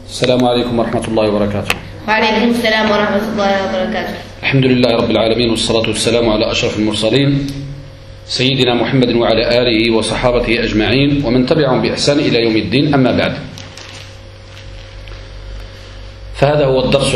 السلام عليكم ورحمة الله وبركاته. وعليكم السلام ورحمة الله وبركاته. الحمد لله رب العالمين، والصلاة والسلام على أشرف المرسلين سيدنا محمد وعلى آله وصحابته أجمعين ومن تبعهم بإحسان إلى يوم الدين. أما بعد، فهذا هو الدرس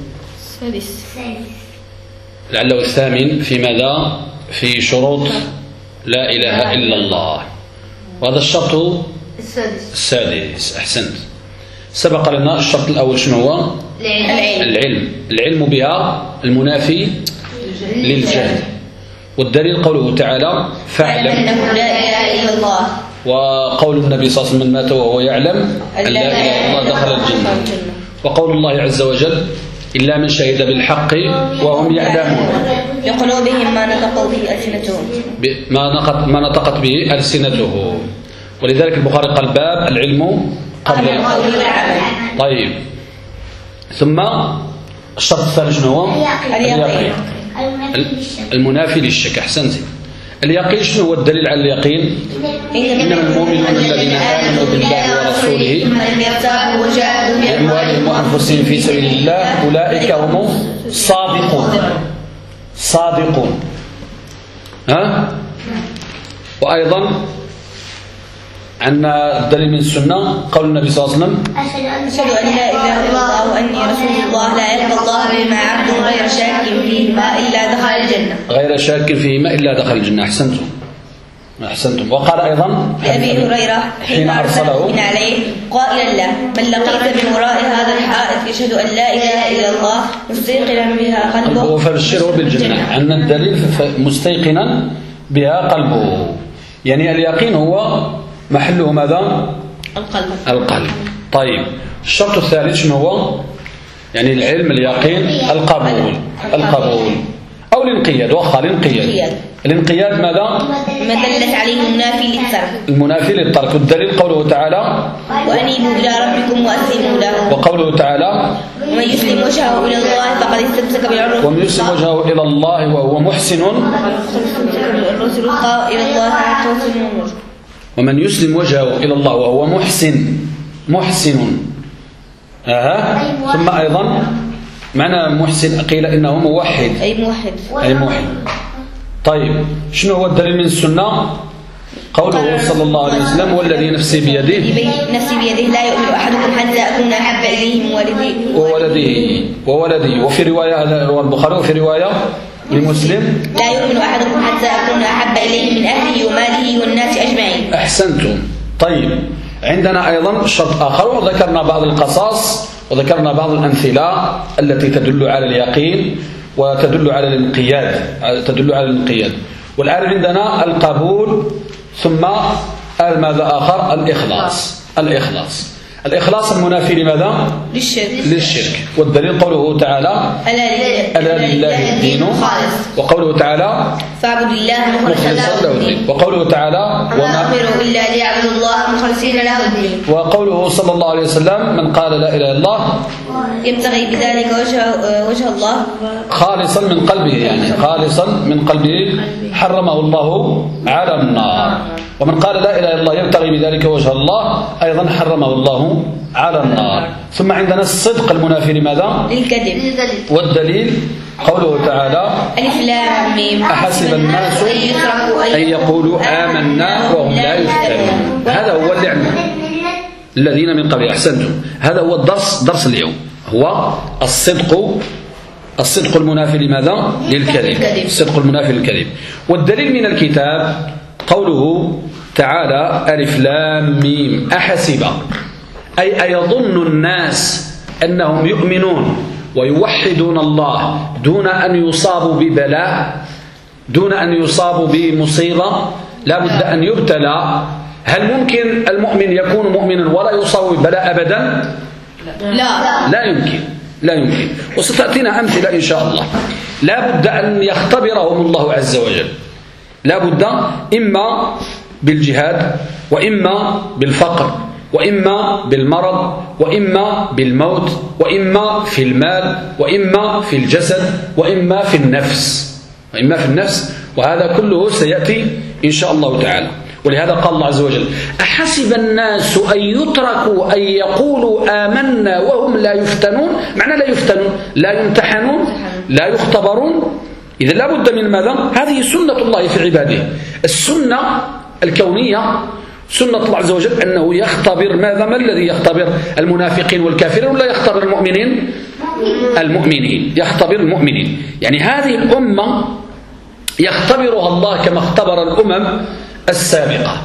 لعله الثامن في ماذا؟ في شروط لا إله إلا الله، وهذا الشرط السادس. أحسنت. سبق لنا الشرط الأول شنو هو؟ العلم بها المنافي للجهل، والدليل قوله تعالى فاعلم أنه لا إله إلا الله، وقول النبي صلى الله عليه وسلم من مات وهو يعلم أن لا إله إلا الله دخل الجنة، وقول الله عز وجل إلا من شهد بالحق وهم يعلمون بقلوبهم ما نطقوا به ألسنتهم ما نطقت به ألسنتهم. ولذلك البخاري قال باب العلم قبل القول والعمل. طيب، ثم الشرط الثاني شنو هو؟ اليقين المنافي للشك. أحسنتي. اليقين شنو هو الدليل على اليقين؟ إنما المؤمنون الذين آمنوا بالله ورسوله بأموالهم وأنفسهم في سبيل الله أولئك هم صادقون. وأيضا عندنا الدليل من السنة قول النبي صلى الله عليه وسلم أشهد أن لا إله إلا الله وأني رسول الله لا يلقى الله بما عبد غير شاك فيهما إلا دخل الجنة. غير شاك فيهما إلا دخل الجنة. أحسنتم. وقال أيضا لأبي هريرة حين أرسله عليه قائلا له من لقيت من وراء هذا الحائط يشهد أن لا إله إلا الله مستيقنا بها قلبه فبشره بالجنة. عندنا الدليل مستيقنا بها قلبه، يعني اليقين هو محله ماذا؟ القلب. طيب، الشرط الثالث شنو هو؟ يعني العلم، اليقين، القبول أو الانقياد. الانقياد ماذا؟ ما دلت عليه المنافي للترك. والدليل قوله تعالى وأنيبوا إلى ربكم وأسلموا له، وقوله تعالى ومن يسلم وجهه إلى الله فقد استمسك بالعروة، ومن يسلم وجهه إلى الله وهو محسن ومن يسلم وجهه إلى الله وهو محسن. ثم أيضا معنى محسن قيل إنه موحد أي موحد. طيب، شنو هو الدليل من السنة؟ قوله صلى الله عليه وسلم والذي نفسي بيده لا يؤمن أحدكم حتى أكون أحب إليه من وولده. وفي رواية هذا هو البخاري، وفي رواية لمسلم لا يؤمن أحدكم حتى أكون أحب إليه من أهله وماله والناس أجمعين. أحسنتم. طيب، عندنا أيضا شرط آخر، وذكرنا بعض القصص وذكرنا بعض الأمثلة التي تدل على اليقين وتدل على الانقياد. والآن عندنا القبول، ثم ماذا آخر؟ الإخلاص المنافي لماذا؟ للشرك. والدليل قوله تعالى ألا لله الدين وقوله تعالى فاعبدوا الله مخلصا له الدين، وقوله تعالى وما أمروا إلا ليعبدوا الله مخلصين له الدين، وقوله صلى الله عليه وسلم من قال لا إله إلا الله يبتغي بذلك وجه الله خالصا من قلبه حرمه الله على النار. ومن قال لا إله إلا الله يبتغي بذلك وجه الله أيضا حرمه الله على النار. ثم عندنا الصدق المنافي لماذا؟ للكذب. والدليل قوله تعالى ألف لام ميم أحسب الناس أن يقولوا آمنا وهم لا يفتنون. هذا هو اللعن الذين من قبل. أحسنتم. هذا هو درس اليوم، هو الصدق المنافي لماذا؟ للكذب. الصدق المنافي للكذب. والدليل من الكتاب قوله تعالى ألف لام ميم أحسب أي أيظن الناس أنهم يؤمنون ويوحدون الله دون أن يصابوا ببلاء، دون أن يصابوا بمصيبة، لا بد أن يبتلى. هل ممكن المؤمن يكون مؤمنا ولا يصاب ببلاء أبدا؟ لا يمكن. وستأتينا أمثلة إن شاء الله. لا بد أن يختبرهم الله عز وجل، لا بد إما بالجهاد، وإما بالفقر، وإما بالمرض، وإما بالموت، وإما في المال، وإما في الجسد، وإما في النفس. وهذا كله سيأتي إن شاء الله تعالى. ولهذا قال الله عز وجل: أحسب الناس أن يتركوا أن يقولوا آمنا وهم لا يفتنون. معنى لا يفتنون، لا يمتحنون، لا يختبرون. إذا لا بد من ماذا؟ هذه سنة الله في عباده، السنة الكونية، سنة الله عز وجل أنه يختبر ماذا؟ ما الذي يختبر؟ المنافقين والكافرين، ولا يختبر المؤمنين؟ المؤمنين، يختبر المؤمنين. يعني هذه الأمة يختبرها الله كما اختبر الأمم السابقة،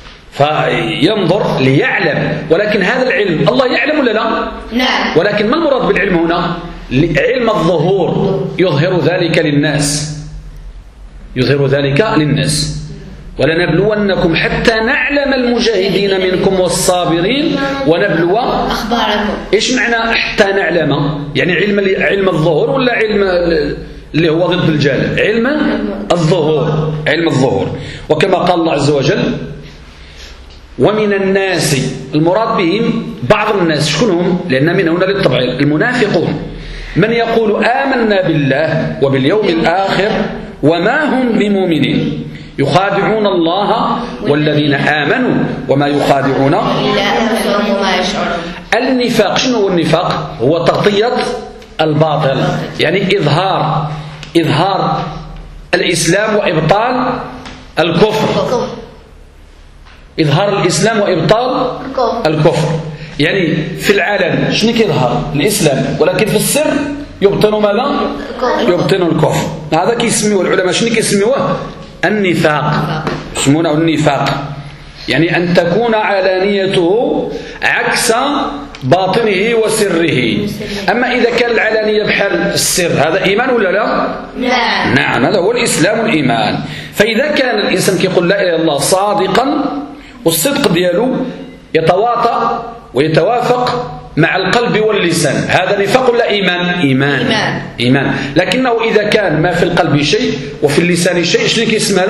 فينظر ليعلم. ولكن هذا العلم الله يعلم ولا لا؟ نعم. ولكن ما المراد بالعلم هنا؟ علم الظهور، يظهر ذلك للناس، يظهر ذلك للناس. ولنبلونكم حتى نعلم المجاهدين منكم والصابرين ونبلو أخباركم. إيش معنى حتى نعلم؟ يعني علم الظهور ولا علم اللي هو ضد الجهل؟ علم الظهور، علم الظهور. وكما قال الله عز وجل: ومن الناس، المراد بهم بعض الناس. شكون هم؟ لأن من هنا للتبعيض، المنافقون، من يقول آمنا بالله وباليوم الآخر وما هم بمؤمنين، يخادعون الله والذين آمنوا وما يخادعون إلا أنفسهم وما يشعرون. النفاق، شنو هو النفاق؟ هو تغطية الباطل، يعني إظهار الإسلام وإبطال الكفر، إظهار الإسلام وإبطال الكفر. يعني في العالم شنو كيظهر؟ الإسلام، ولكن في السر يبطن ماذا؟ يبطن الكفر. هذا كيسميوه العلماء، شنو كيسميوه؟ النفاق، يسمونه النفاق. يعني أن تكون علانيته عكس باطنه وسره. أما إذا كان العلانية بحال السر، هذا إيمان ولا لا؟ نعم. نعم، هذا هو الإسلام والإيمان. فإذا كان الإنسان كيقول لا إله إلا الله صادقا، والصدق دياله يتواطأ ويتوافق مع القلب واللسان، هذا نفاق ولا إيمان؟ إيمان. لكنه إذا كان ما في القلب شيء وفي اللسان شيء، شنو كيسمى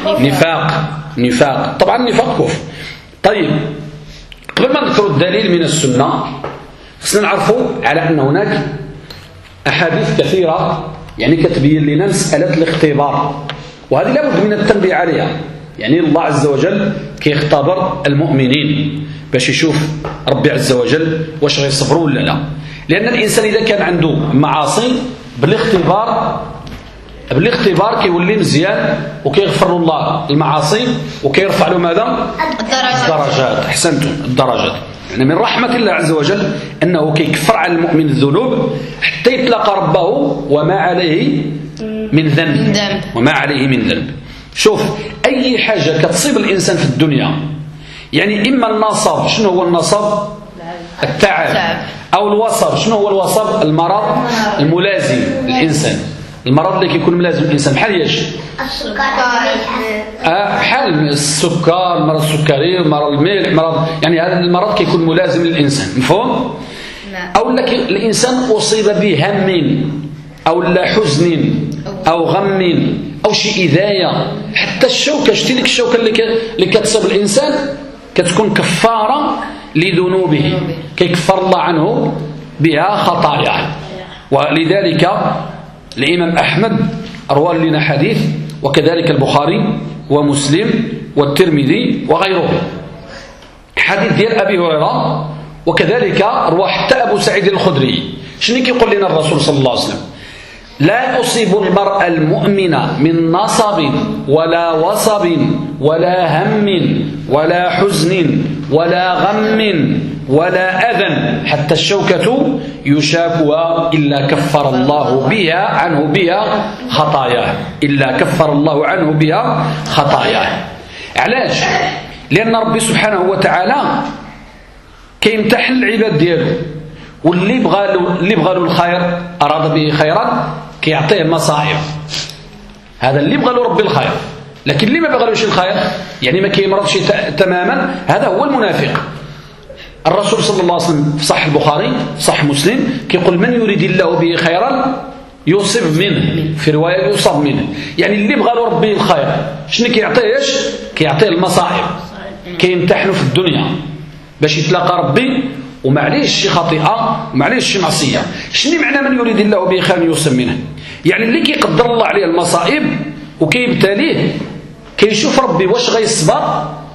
نفاق. طبعا النفاق كفر. طيب، قبل ما نذكر الدليل من السنة، خصنا نعرفوا على أن هناك أحاديث كثيرة يعني كتبين لنا مسألة الاختبار، وهذه لابد من التنبيه عليها. يعني الله عز وجل كيختبر المؤمنين باش يشوف ربي عز وجل واش غيصبروا ولا لا. لأن الإنسان إذا كان عنده معاصي بالاختبار كيولي مزيان، وكيغفر الله المعاصي وكيرفع له ماذا؟ الدرجات. أحسنتم، الدرجات. يعني من رحمة الله عز وجل أنه كيكفر على المؤمن الذنوب حتى يتلقى ربه وما عليه من ذنب. شوف، أي حاجة كتصيب الإنسان في الدنيا، يعني إما النصب، شنو هو النصب؟ التعب. أو الوصب، شنو هو الوصب؟ المرض الملازم الإنسان، المرض اللي كيكون ملازم الإنسان، بحال ياش؟ بحال السكر، مرض السكري، مرض الملح، مرض، يعني هذا المرض كيكون ملازم للإنسان، مفهوم؟ أو الإنسان أصيب بهم أو لا حزن أو غم أو شيء إذاية. حتى الشوكة، شتي ديك الشوكة اللي كتصيب الإنسان كتكون كفارة لذنوبه، كيكفر الله عنه بها خطاياه. ولذلك الإمام أحمد روى لنا حديث، وكذلك البخاري ومسلم والترمذي وغيره، حديث ديال أبي هريرة، وكذلك روى حتى أبو سعيد الخدري. شنو كيقول لنا الرسول صلى الله عليه وسلم؟ لا يصيب المرء المؤمن من نصب ولا وصب ولا هم ولا حزن ولا غم ولا أذى حتى الشوكة يشاكها إلا كفر الله عنه بها خطاياه. إلا كفر الله عنه بها خطاياه. علاش؟ لأن ربي سبحانه وتعالى كيمتحن العباد دياله، واللي بغى له الخير، أراد به خيرا، كيعطيه مصائب. هذا اللي بغى له ربي الخير. لكن اللي ما بغالوش الخير، يعني ما كيمرضش تماما، هذا هو المنافق. الرسول صلى الله عليه وسلم في صحيح البخاري في صحيح مسلم كيقول: من يريد الله به خيرا يصب منه، في رواية يصب منه. يعني اللي بغى له ربي الخير، شنو كيعطيهش؟ كيعطيه المصائب، كيمتحنه في الدنيا باش يتلاقى ربي ومعليش شي خطيئة ومعليش شي معصية. شنو معنى من يريد الله به خيرا يصب منه؟ يعني اللي كيقدر الله عليه المصائب وكيبتليه، كيشوف ربي واش غيصبر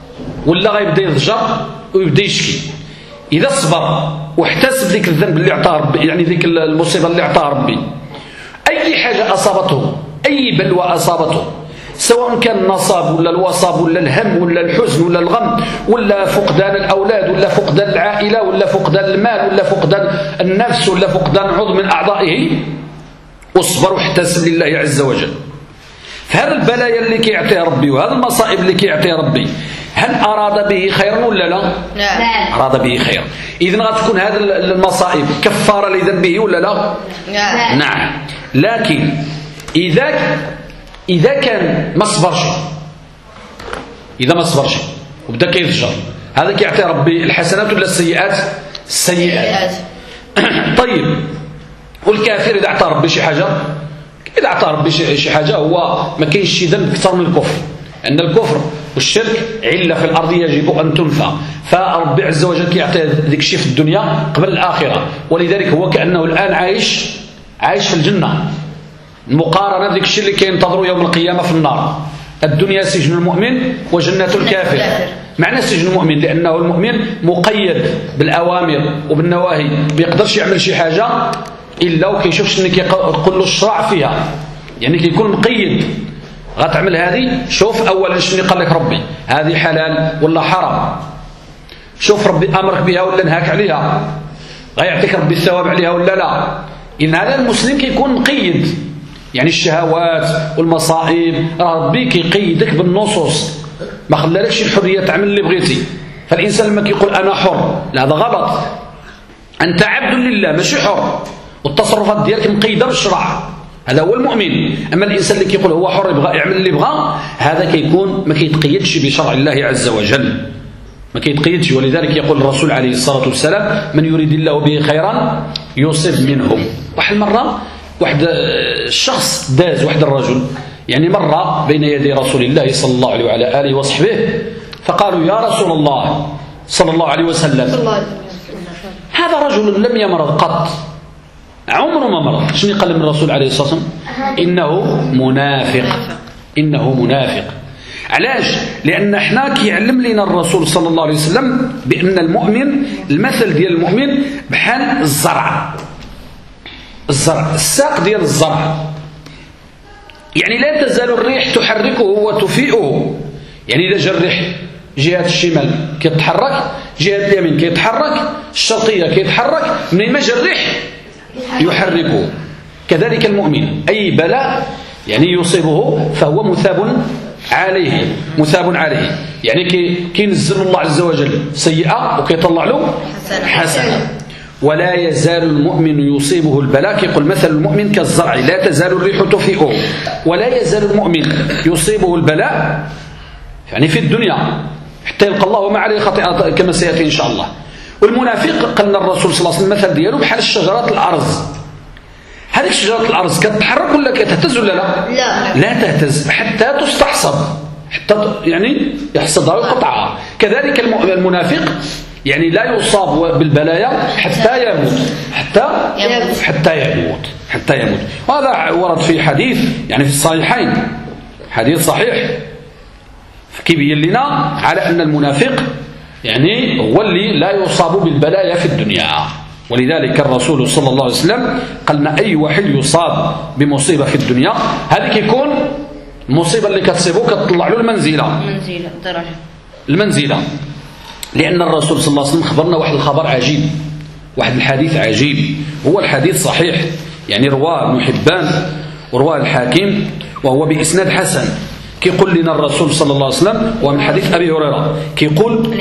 ولا غيبدا يضجر ويبدا يشكي. إذا صبر واحتسب ذيك الذنب اللي عطاه ربي، يعني ذيك المصيبة اللي عطاه ربي، أي حاجة أصابته، أي بلوى أصابته، سواء كان النصاب ولا الوصاب ولا الهم ولا الحزن ولا الغم ولا فقدان الأولاد ولا فقدان العائلة ولا فقدان المال ولا فقدان النفس ولا فقدان عضو من أعضائه، واصبر واحتسب لله عز وجل. فهذا البلايا اللي كيعطيها ربي وهذا المصائب اللي كيعطيها ربي، هل أراد به خيرا ولا لا؟ لا. أراد به خيرا. إذن غتكون هذه المصائب كفارة لذنبه ولا لا؟ لا. نعم. لكن إذا كان ما صبرش، إذا ما صبرش وبدأ كيفجر، هذا كيعطي ربي الحسنات ولا السيئات؟ السيئات. طيب، والكافر إذا أعطى ربي شي حاجة، إذا أعطى ربي شي حاجة، هو ما كاينش شي ذنب أكثر من الكفر، أن الكفر والشرك علة في الأرض يجب أن تنفى، فربي عز وجل كيعطي ذيك الشيء في الدنيا قبل الآخرة، ولذلك هو كأنه الآن عايش في الجنة. المقارنة ذيك الشيء اللي كينتظروا يوم القيامة في النار. الدنيا سجن المؤمن وجنة الكافر. معنى سجن المؤمن لأنه المؤمن مقيد بالأوامر وبالنواهي، بيقدرش يعمل شي حاجة إلا وكيشوف شنو كيقول له الشرع فيها، يعني كيكون مقيد. غتعمل هذه، شوف أولا شنو قال لك ربي، هذه حلال ولا حرام، شوف ربي أمرك بها ولا نهاك عليها، غيعطيك ربي الثواب عليها ولا لا. إن هذا المسلم كيكون مقيد، يعني الشهوات والمصائب ربي كيقيدك بالنصوص، ما خلالكش الحرية تعمل اللي بغيتي. فالإنسان لما كيقول أنا حر، لا هذا غلط، أنت عبد لله ماشي حر، والتصرفات ديالك مقيدة بالشرع، هذا هو المؤمن. أما الإنسان اللي كيقول هو حر يبغى يعمل اللي بغى، هذا كيكون ما كيتقيدش بشرع الله عز وجل، ما كيتقيدش. ولذلك يقول الرسول عليه الصلاة والسلام من يريد الله به خيرا يصب منه. واحد مرة واحد الشخص داز، واحد الرجل يعني مرة بين يدي رسول الله صلى الله عليه وعلى آله وصحبه، فقالوا يا رسول الله صلى الله عليه وسلم هذا رجل لم يمرض قط، عمره ما مرض. شنو قال من الرسول عليه الصلاة والسلام؟ إنه منافق، إنه منافق. علاش؟ لأن احنا كيعلم لنا الرسول صلى الله عليه وسلم بأن المؤمن، المثل ديال المؤمن بحال الزرع، الساق ديال الزرع، يعني لا تزال الريح تحركه وتفيئه. يعني إذا جاء الريح جهة الشمال كيتحرك، جهة اليمين كيتحرك، الشرقية كيتحرك، منين ما جاء الريح يحركه. كذلك المؤمن أي بلاء يعني يصيبه فهو مثاب عليه، مثاب عليه، يعني كينزل الله عز وجل سيئة وكيطلع له حسنة. ولا يزال المؤمن يصيبه البلاء، يقول مثل المؤمن كالزرع لا تزال الريح تفيئه. ولا يزال المؤمن يصيبه البلاء يعني في الدنيا حتى يلقى الله وما عليه خطيئة كما سيأتي إن شاء الله. والمنافق قالنا الرسول صلى الله عليه وسلم المثل دياله بحال الشجرات الأرز. هذيك شجرة الأرز كتتحرك ولا كتهتز ولا لا؟ لا تهتز حتى تستحصد، حتى يعني يحصدها ويقطعها. كذلك المنافق يعني لا يصاب بالبلايا حتى يموت، حتى يموت. وهذا ورد في حديث يعني في الصحيحين، حديث صحيح كيبين لنا على أن المنافق يعني هو اللي لا يصاب بالبلايا في الدنيا. ولذلك الرسول صلى الله عليه وسلم قالنا أي واحد يصاب بمصيبة في الدنيا هذه كيكون المصيبة اللي كتصيبه كتطلع له المنزلة. لأن الرسول صلى الله عليه وسلم خبرنا واحد الخبر عجيب، واحد الحديث عجيب، هو الحديث صحيح يعني رواه ابن حبان ورواه الحاكم وهو بإسناد حسن. كيقول لنا الرسول صلى الله عليه وسلم ومن حديث أبي هريرة كيقول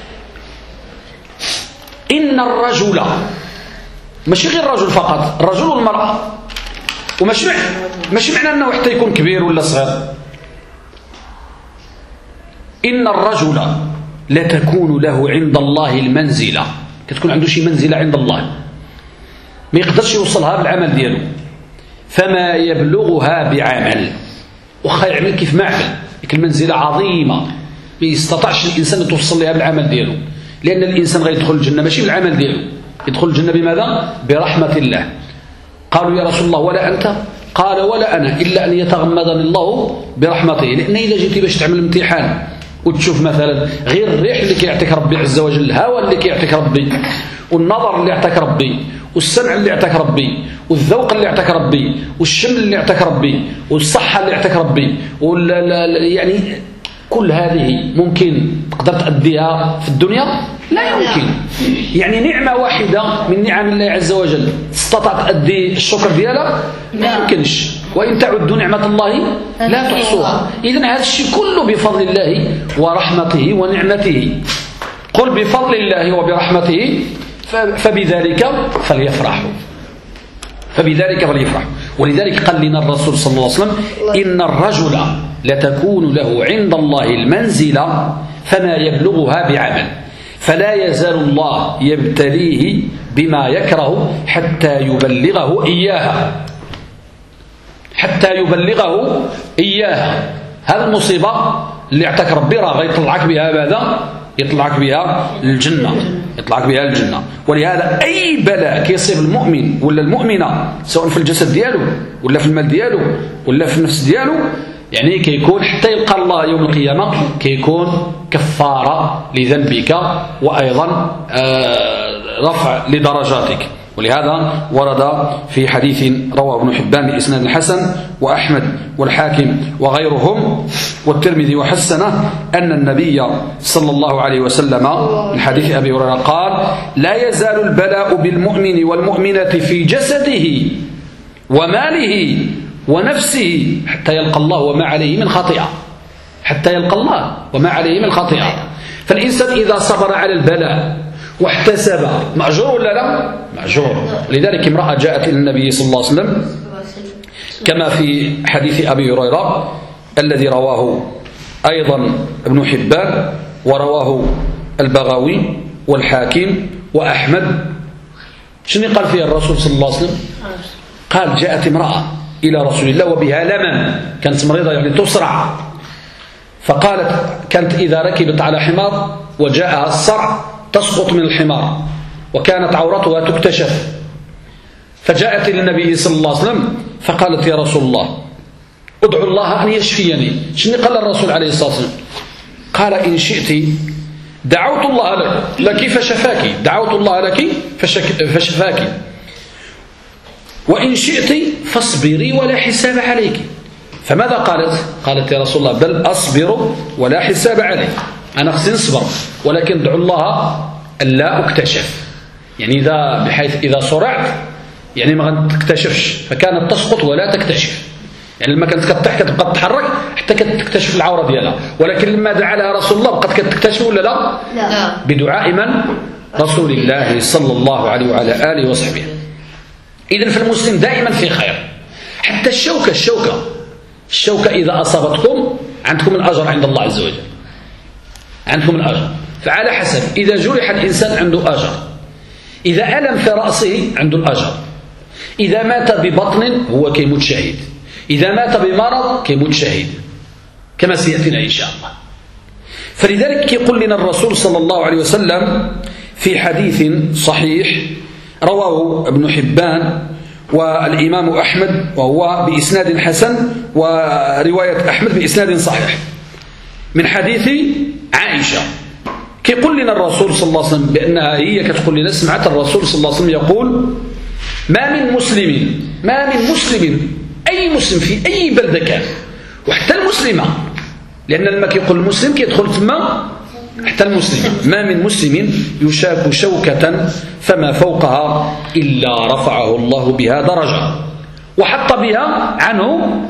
إن الرجل، ماشي غير الرجل فقط، الرجل والمرأة، وماشي معنى أنه حتى يكون كبير ولا صغير. إن الرجل لا تكون له عند الله المنزلة، كتكون عنده شي منزلة عند الله ما يقدرش يوصلها بالعمل دياله، فما يبلغها بعمل، وخا يعمل كيف ما عمل، ديك المنزلة عظيمة ما يستطيعش الإنسان يتوصل لها بالعمل دياله. لأن الإنسان غيدخل الجنة ماشي بالعمل دياله، يدخل الجنة بماذا؟ برحمة الله. قالوا يا رسول الله ولا أنت؟ قال ولا أنا إلا أن يتغمدني الله برحمته. لأن إذا جيتي باش تعمل امتحان وتشوف مثلا غير الريح اللي كيعطيك ربي عز وجل، الهواء اللي كيعطيك ربي، والنظر اللي يعطيك ربي، والسمع اللي يعطيك ربي، والذوق اللي يعطيك ربي، والشم اللي يعطيك ربي، والصحة اللي يعطيك ربي، يعني كل هذه ممكن تقدر تأديها في الدنيا؟ لا يمكن. يعني نعمة واحدة من نعم الله عز وجل تستطيع تأدي الشكر ديالها؟ ما يمكنش. وإن تعدوا نعمة الله لا تحصوها. إذن هذا الشيء كله بفضل الله ورحمته ونعمته. قل بفضل الله وبرحمته فبذلك فليفرحوا. ولذلك قال لنا الرسول صلى الله عليه وسلم: إن الرجل لتكون له عند الله المنزلة فما يبلغها بعمل، فلا يزال الله يبتليه بما يكره حتى يبلغه إياها. هذه المصيبة اللي اعطاك ربي راه غيطلعك بها ماذا؟ يطلعك بها الجنة. ولهذا أي بلاء كيصيب المؤمن ولا المؤمنة سواء في الجسد ديالو ولا في المال ديالو ولا في النفس ديالو، يعني كيكون حتى يلقى الله يوم القيامة كيكون كفارة لذنبك وأيضا رفع لدرجاتك. ولهذا ورد في حديث رواه ابن حبان بإسناد حسن وأحمد والحاكم وغيرهم والترمذي وحسنه أن النبي صلى الله عليه وسلم من حديث أبي هريرة قال: لا يزال البلاء بالمؤمن والمؤمنة في جسده وماله ونفسه حتى يلقى الله وما عليه من خطيئة. فالإنسان إذا صبر على البلاء واحتسب مأجور ولا لا؟ مأجور. لذلك امرأة جاءت إلى النبي صلى الله عليه وسلم كما في حديث أبي هريرة الذي رواه أيضا ابن حبان ورواه البغوي والحاكم وأحمد. شنو قال فيها الرسول صلى الله عليه وسلم؟ قال: جاءت امرأة إلى رسول الله وبها لمن، كانت مريضة يعني تسرع، فقالت كانت إذا ركبت على حمار وجاءها الصرع تسقط من الحمار وكانت عورتها تكتشف، فجاءت إلى النبي صلى الله عليه وسلم فقالت: يا رسول الله ادعو الله أن يشفيني. شنو قال الرسول عليه الصلاة والسلام؟ قال: إن شئت دعوت الله لك فشفاك، دعوت الله لك فشفاك، وإن شئت فاصبري ولا حساب عليك. فماذا قالت؟ قالت: يا رسول الله بل أصبر ولا حساب علي، أنا خصني نصبر ولكن ادعو الله ألا أكتشف، يعني بحيث إذا صرعت يعني ما تكتشفش، فكانت تسقط ولا تكتشف، يعني لما كانت كتضحك كتبقى تتحرك حتى كتكتشف العورة ديالها، ولكن لما دعا لها رسول الله بقت كتكتشف ولا لا؟ لا. بدعاء من؟ رسول الله صلى الله عليه وعلى آله وصحبه. إذن فالمسلم دائما في خير. حتى الشوكة إذا أصابتكم عندكم الأجر عند الله عز وجل، عندكم الأجر. فعلى حسب، إذا جرح الإنسان عنده أجر، إذا ألم في رأسه عنده الأجر، إذا مات ببطن هو كيموت شهيد، إذا مات بمرض كيموت شهيد، كما سيأتينا إن شاء الله. فلذلك يقول لنا الرسول صلى الله عليه وسلم في حديث صحيح رواه ابن حبان والإمام أحمد وهو بإسناد حسن، ورواية أحمد بإسناد صحيح، من حديث عائشة. كيقول لنا الرسول صلى الله عليه وسلم بأنها هي كتقول لنا سمعت الرسول صلى الله عليه وسلم يقول: ما من مسلم أي مسلم في أي بلدة كان، وحتى المسلمة، لأن لما كيقول المسلم كيدخل ثم حتى المسلم، ما من مسلم يشاك شوكة فما فوقها إلا رفعه الله بها درجة وحط بها عنه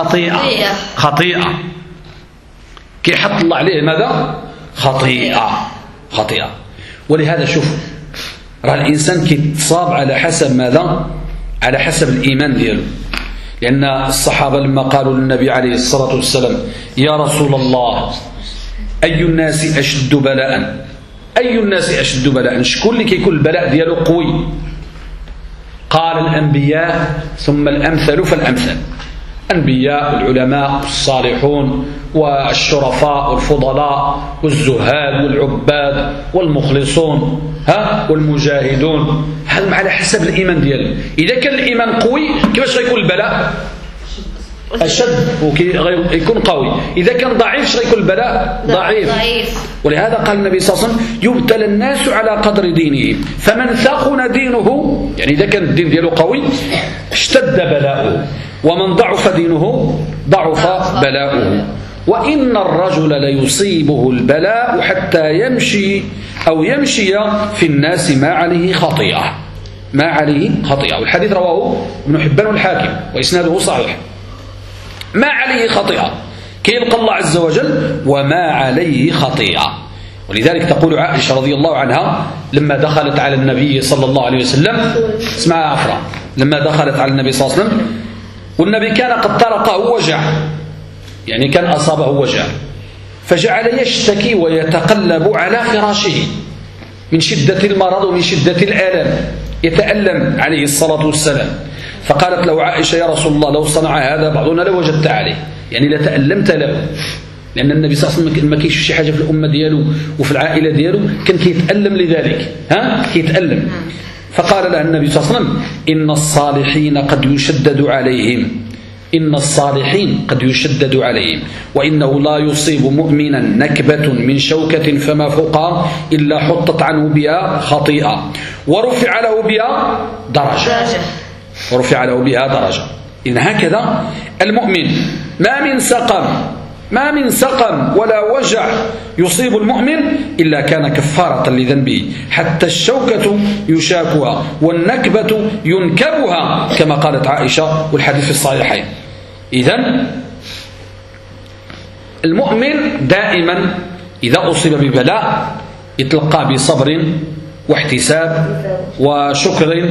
خطيئة. كيحط الله عليه ماذا؟ خطيئة. ولهذا شوف راه الإنسان كيتصاب على حسب ماذا؟ على حسب الإيمان دياله. لأن الصحابة لما قالوا للنبي عليه الصلاة والسلام: يا رسول الله أي الناس أشد بلاء؟ شكون اللي كيكون البلاء دياله قوي؟ قال: الأنبياء ثم الأمثل فالأمثل. الأنبياء والعلماء والصالحون والشرفاء والفضلاء والزهاد والعباد والمخلصون والمجاهدون، هذا على حسب الإيمان ديالهم. إذا كان الإيمان قوي كيفاش غيكون البلاء؟ أشد ويكون قوي. إذا كان ضعيف شو يكون البلاء ضعيف. ولهذا قال النبي صلى الله عليه وسلم يبتلى الناس على قدر دينهم، فمن ثقل دينه يعني إذا كان الدين دياله قوي اشتد بلاؤه، ومن ضعف دينه ضعف بلاؤه. وإن الرجل ليصيبه البلاء حتى يمشي في الناس ما عليه خطيئة، ما عليه خطيئة. والحديث رواه ابن حبان والحاكم وإسناده صحيح. ما عليه خطيئة كي يلقى الله عز وجل وما عليه خطيئة. ولذلك تقول عائشة رضي الله عنها لما دخلت على النبي صلى الله عليه وسلم، اسمعها عفرة، لما دخلت على النبي صلى الله عليه وسلم والنبي كان قد طرقه وجع، يعني كان أصابه وجع، فجعل يشتكي ويتقلب على فراشه من شدة المرض ومن شدة الآلام، يتألم عليه الصلاة والسلام. فقالت له عائشة يا رسول الله لو صنع هذا بعضنا لوجدت عليه، يعني لتألمت له، لأن النبي صلى الله عليه وسلم ما كاينش شي حاجة في الأمة ديالو وفي العائلة ديالو كان كيتألم لذلك، كيتألم. فقال له النبي صلى الله عليه وسلم إن الصالحين قد يشدد عليهم، إن الصالحين قد يشدد عليهم، وإنه لا يصيب مؤمنا نكبة من شوكة فما فوقها إلا حطت عنه بها خطيئة ورفع له بها درجة، ورفع له بها درجة. إن هكذا المؤمن ما من سقم ولا وجع يصيب المؤمن إلا كان كفارة لذنبه، حتى الشوكة يشاكها والنكبة ينكبها كما قالت عائشة والحديث في الصحيحين. إذن المؤمن دائما إذا أصيب ببلاء يتلقى بصبر واحتساب وشكر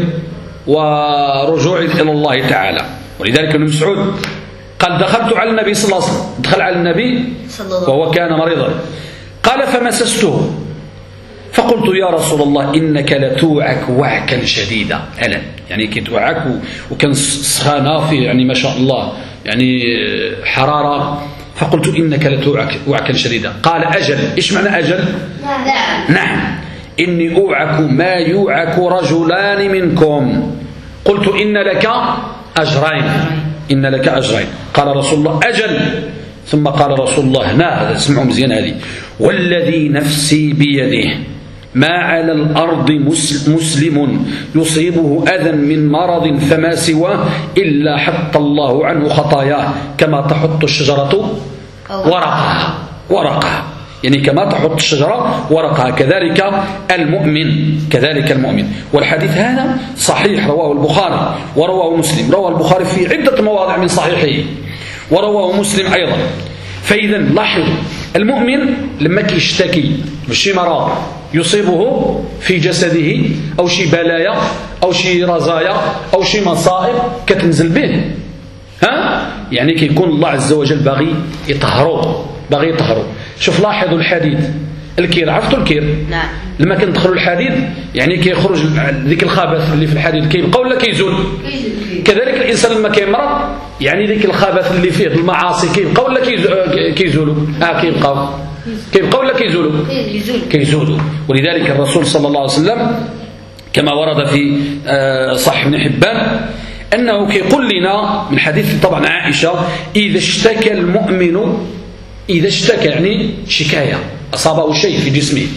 ورجوع إلى الله تعالى. ولذلك ابن مسعود قال دخلت على النبي صلى الله عليه وسلم، دخل على النبي وهو كان مريضا، قال فمسسته فقلت يا رسول الله إنك لتوعك وعكا شديدا، ألم يعني كي توعك وكان سخانة في يعني ما شاء الله يعني حرارة، فقلت إنك لتوعك وعكا شديدا. قال أجل. إيش معنى أجل؟ نعم إني أوعك ما يوعك رجلان منكم. قلت إن لك أجرين، إن لك أجرين. قال رسول الله أجل. ثم قال رسول الله هنا اسمعوا مزيان هذه، والذي نفسي بيده ما على الأرض مسلم يصيبه أذى من مرض فما سواه إلا حط الله عنه خطاياه كما تحط الشجرة ورقها، يعني كما تحط الشجرة ورقها كذلك المؤمن. والحديث هذا صحيح، رواه البخاري ورواه مسلم، رواه البخاري في عدة مواضع من صحيحه ورواه مسلم أيضا. فإذا لاحظوا المؤمن لما كيشتكي بشي مرض يصيبه في جسده أو شي بلايا أو شي رزايا أو شي مصائب كتنزل به، يعني كيكون الله عز وجل باغي يطهره. شوف لاحظوا الحديد، الكير، عرفتوا الكير؟ نعم. لما كندخلوا الحديد يعني كيخرج ذيك الخبث اللي في الحديد كيبقى ولا كيزول؟ كذلك الإنسان لما كيمرض يعني ذيك الخبث اللي فيه المعاصي كيبقى ولا كيزولوا؟ كيبقى ولا كيزولوا. ولذلك الرسول صلى الله عليه وسلم كما ورد في صحيح ابن حبان أنه كيقول لنا من حديث طبعا عائشة إذا اشتكى المؤمن، إذا اشتكى يعني شكاية أصابه شيء في جسمه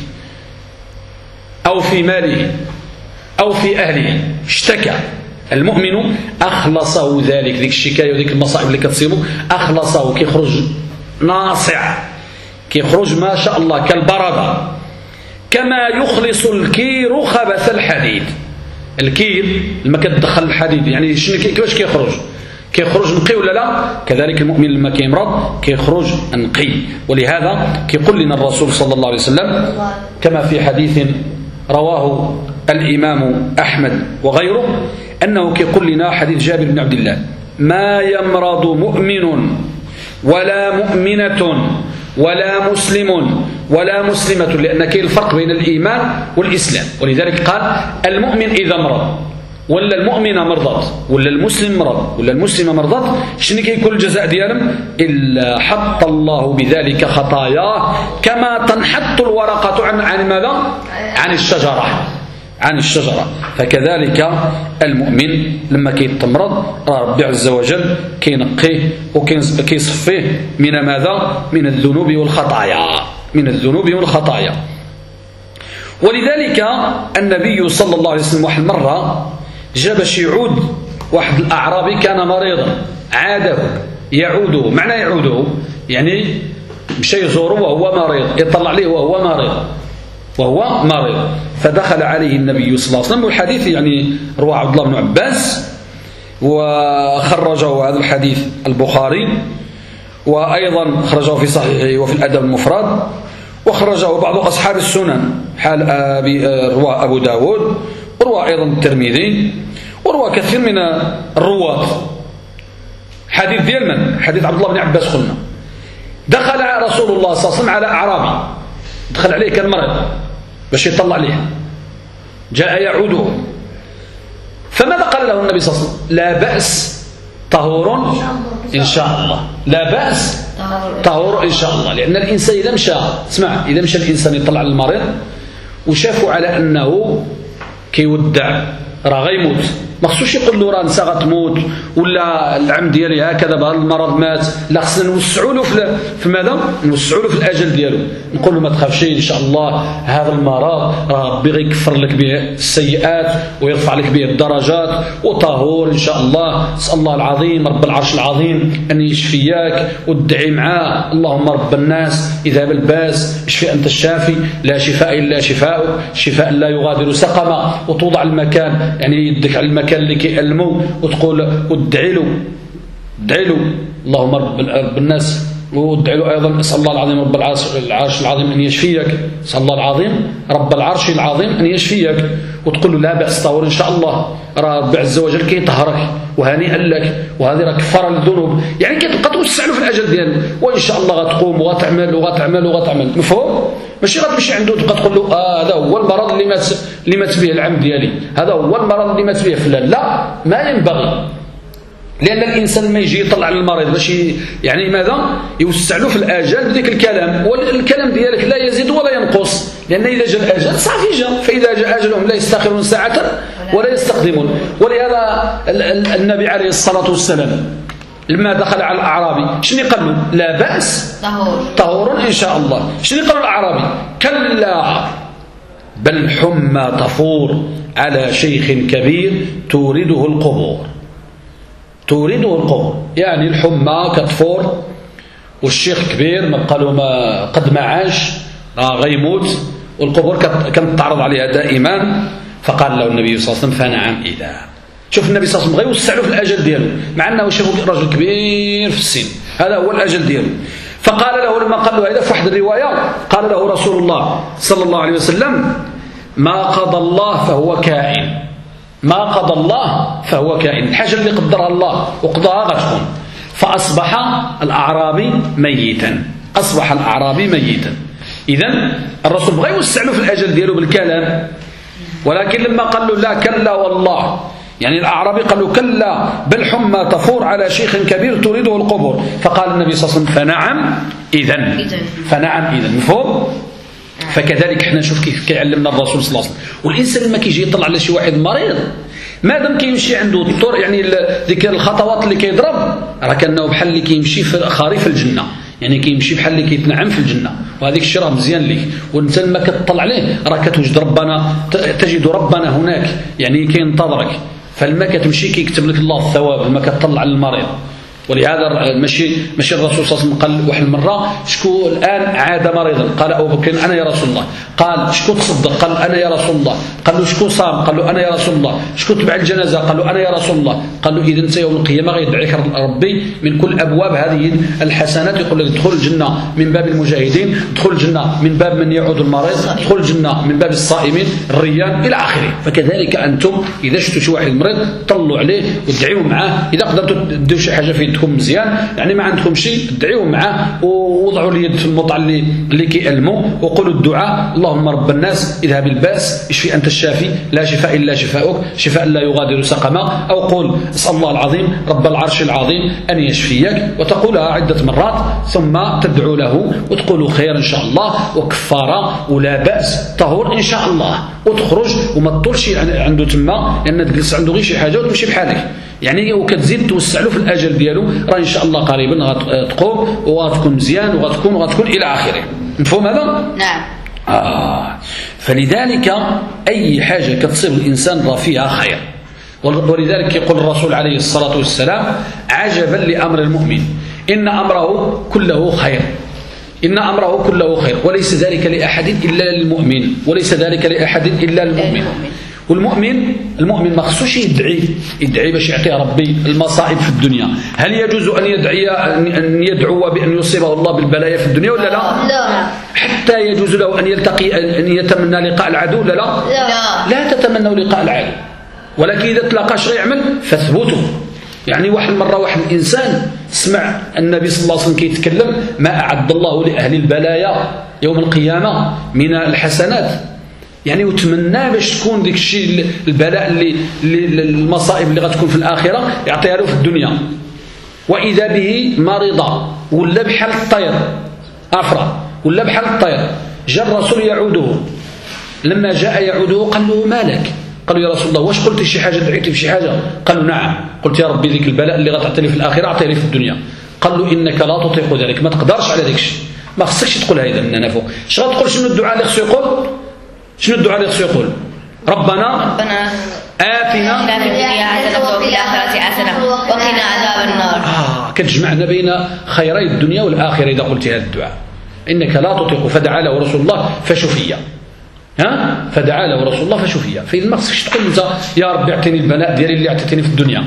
أو في ماله أو في أهله، اشتكى المؤمن أخلصه ذلك، ذيك الشكاية وذيك المصائب اللي كتصيبه أخلصه، كيخرج ناصع، كيخرج ما شاء الله كالبردة، كما يخلص الكير خبث الحديد. الكير لما كتدخل الحديد يعني كيفاش كيخرج نقي ولا لا؟ كذلك المؤمن لما كيمرض كيخرج نقي. ولهذا كيقول لنا الرسول صلى الله عليه وسلم كما في حديث رواه الإمام أحمد وغيره أنه كيقول لنا حديث جابر بن عبد الله ما يمرض مؤمن ولا مؤمنة ولا مسلم ولا مسلمة، لأن كاين الفرق بين الإيمان والإسلام. ولذلك قال المؤمن إذا مرض ولا المؤمنة مرضت ولا المسلم مرض ولا المسلمة مرضت شنو كيكون الجزاء ديالهم؟ إلا حط الله بذلك خطاياه كما تنحط الورقة عن ماذا؟ عن الشجرة. عن الشجرة. فكذلك المؤمن لما كيتمرض ربي عز وجل كينقيه وكيصفيه من ماذا؟ من الذنوب والخطايا. ولذلك النبي صلى الله عليه وسلم واحد مرة جاب شي عود، واحد الأعرابي كان مريضا عاده يعوده. معنى يعوده يعني مشى يزوره وهو مريض، يطلع عليه وهو مريض. فدخل عليه النبي صلى الله عليه وسلم، والحديث يعني رواه عبد الله بن عباس، وخرجه هذا الحديث البخاري، وأيضا خرجه في صحيحه وفي الأدب المفرد، وخرجه بعض أصحاب السنن حال رواه أبو داود، ورواه أيضا الترمذي، ورواه كثير من الرواة. حديث ديال من؟ حديث عبد الله بن عباس. قلنا دخل رسول الله صلى الله عليه وسلم على أعرابي، دخل عليه كان مرض باش يطلع عليه، جاء يعوده. فماذا قال له النبي صلى الله عليه وسلم؟ لا بأس طهور إن شاء الله. لا بأس طهور إن شاء الله. لأن الإنسان إذا مشى الإنسان يطلع للمريض وشافوا على أنه كيودع راه غيموت، ما خصوش يقول له راه نسى غتموت ولا العم ديالي هكذا بهذا المرض مات، لا خصنا نوسعوا له في ماذا؟ نوسعوا له في الاجل ديالو، نقول له ما تخافش ان شاء الله هذا المرض ربي غيكفر لك به السيئات ويرفع لك به الدرجات وطهور ان شاء الله. اسال الله العظيم رب العرش العظيم ان يشفياك وادعي معاه اللهم رب الناس اذهب الباس اشفي انت الشافي لا شفاء الا شفاؤك شفاء لا يغادر سقما. وتوضع المكان يعني يدك على المكان اللي كيألموا وتقول وادعي له اللهم رب الناس، وادعي له ايضا اسال الله العظيم رب العرش العظيم ان يشفيك، اسال الله العظيم رب العرش العظيم ان يشفيك، وتقول له لا باس طهور ان شاء الله راه ربي عز وجل كيطهرك وهنيئا لك وهذه راه كفاره للذنوب. يعني كتبقى توسع له في الاجل ديالك، وان شاء الله غتقوم وغتعمل. مفهوم؟ ماشي غتمشي عنده تبقى تقول له هذا هو المرض اللي مات به العم ديالي، هذا هو المرض اللي مات به فلان. لا، ما ينبغي. لأن الإنسان ما يجي يطلع للمريض باش يعني ماذا؟ يوسع له في الآجال بديك الكلام، والكلام ديالك لا يزيد ولا ينقص، لأن إذا جاء الأجل صافي جاء، فإذا جاء أجلهم لا يستأخرون ساعة ولا يستقدمون. ولهذا النبي عليه الصلاة والسلام لما دخل على الأعرابي شنو قال له؟ لا بأس طهور إن شاء الله. شنو قال الأعرابي؟ كلا بل حمى تفور على شيخ كبير تورده القبور. يعني الحمى كتفور والشيخ كبير ما قالوا ما قد ما عاش غيموت، والقبور كانت تعرض عليها دائما. فقال له النبي صلى الله عليه وسلم فنعم إذا. شوف النبي صلى الله عليه وسلم غيوسع له في الأجل دياله، مع أنه شافه رجل كبير في السن، هذا هو الأجل دياله. فقال له لما قال له هذا في واحد الرواية قال له رسول الله صلى الله عليه وسلم ما قضى الله فهو كائن، ما قضى الله فهو كائن، الحاجة اللي قدرها الله وقضاها غتكون. فأصبح الأعرابي ميتا، إذن الرسول بغى يوسع له في الأجل دياله بالكلام، ولكن لما قال له لا كلا والله، يعني الأعرابي قال له كلا بل حمى تفور على شيخ كبير تريده القبور. فقال النبي صلى الله عليه وسلم فنعم إذن. مفهوم؟ فكذلك احنا نشوف كيف كيعلمنا الرسول صلى الله عليه وسلم. والإنسان لما كيجي يطلع على شي واحد مريض مادام كيمشي عنده الطرق يعني ديك الخطوات اللي كيضرب راه كانه بحال اللي كيمشي في خريف الجنة، يعني كيمشي بحال اللي كيتنعم في الجنة، وهذيك الشيء راه مزيان ليك. وانت لما كتطلع عليه راه كتوجد ربنا، تجد ربنا هناك يعني كينتظرك. فلما كتمشي كيكتب لك الله الثواب لما كتطلع على المريض. ولهذا ماشي الرسول صلى الله عليه وسلم قال واحد المره شكو الان عاد مريضا؟ قال ابو بكر انا يا رسول الله. قال شكو تصدق؟ قال انا يا رسول الله. قال له شكو صام؟ قال له انا يا رسول الله. شكو تبع الجنازه؟ قال له انا يا رسول الله. قال له اذا انت يوم القيامه غيدعيك ربي من كل ابواب هذه الحسنات، يقول لك ادخل الجنه من باب المجاهدين، ادخل الجنه من باب من يعود المريض، ادخل الجنه من باب الصائمين الريان الى اخره. فكذلك انتم اذا شفتوا شي واحد مريض طلوا عليه وادعيوا معاه، اذا قدرتوا تديروا شي حاجه فيه عندكم مزيان، يعني ما عندكم شيء ادعيوه معاه ووضعوا اليد في الموضع اللي كيألموا وقولوا الدعاء: اللهم رب الناس اذهب الباس اشفي أنت الشافي لا شفاء إلا شفاؤك شفاء لا يغادر سقما، أو قول: اسأل الله العظيم رب العرش العظيم أن يشفيك، وتقولها عدة مرات ثم تدعو له وتقولوا خير إن شاء الله وكفارة ولا بأس طهور إن شاء الله، وتخرج وما تطولش عنده تما، لأن تجلس عنده غير شي حاجة وتمشي بحالك يعني، وكتزيد توسع له في الأجل ديالو، راه إن شاء الله قريبا غتقوم وغتكون مزيان وغتكون إلى آخره. مفهوم هذا؟ نعم. فلذلك أي حاجة كتصيب الإنسان راه فيها خير، ولذلك يقول الرسول عليه الصلاة والسلام: عجبا لأمر المؤمن إن أمره كله خير، إن أمره كله خير، وليس ذلك لأحد إلا للمؤمن، وليس ذلك لأحد إلا للمؤمن. والمؤمن ما خصوش يدعي باش يعطيه ربي المصائب في الدنيا. هل يجوز أن يدعو بأن يصيبه الله بالبلايا في الدنيا ولا لا؟ لا. حتى يجوز له أن يتمنى لقاء العدو ولا لا؟ لا تتمنوا لقاء العدو، ولكن إذا تلاقى شيء يعمل فاثبتوا. يعني واحد المرة واحد الإنسان سمع النبي صلى الله عليه وسلم كيتكلم: ما أعد الله لأهل البلايا يوم القيامة من الحسنات، يعني وتمنى باش تكون ديك الشيء البلاء اللي المصائب اللي غتكون في الآخرة يعطيها له في الدنيا. وإذا به مريضا ولا بحال الطير أفرى ولا بحال الطير، جاء الرسول يعوده، لما جاء يعوده قال له: ما لك؟ قالوا: يا رسول الله واش قلت شي حاجة دعيتي بشي حاجة؟ قالوا: نعم، قلت يا ربي ذيك البلاء اللي غتعطي لي في الآخرة أعطيه لي في الدنيا. قال له: إنك لا تطيق ذلك، ما تقدرش على ذاك الشيء، ما خصكش تقول هيدا من أنا فوق. اش غتقول؟ شنو الدعاء اللي خصو يقول؟ شنو الدعاء اللي خصو يقول؟ ربنا آتنا في الدنيا حسنة وفي الآخرة حسنة وقنا عذاب النار. كتجمعنا بين خيري الدنيا والآخرة إذا قلت هذا الدعاء: إنك لا تطيق فدعا له رسول الله فشفيا. فدعا له رسول الله فشفيا. فإذا ما خصكش تقول أنت: يا ربي اعطيني البلاء ديالي اللي اعطيتني في الدنيا.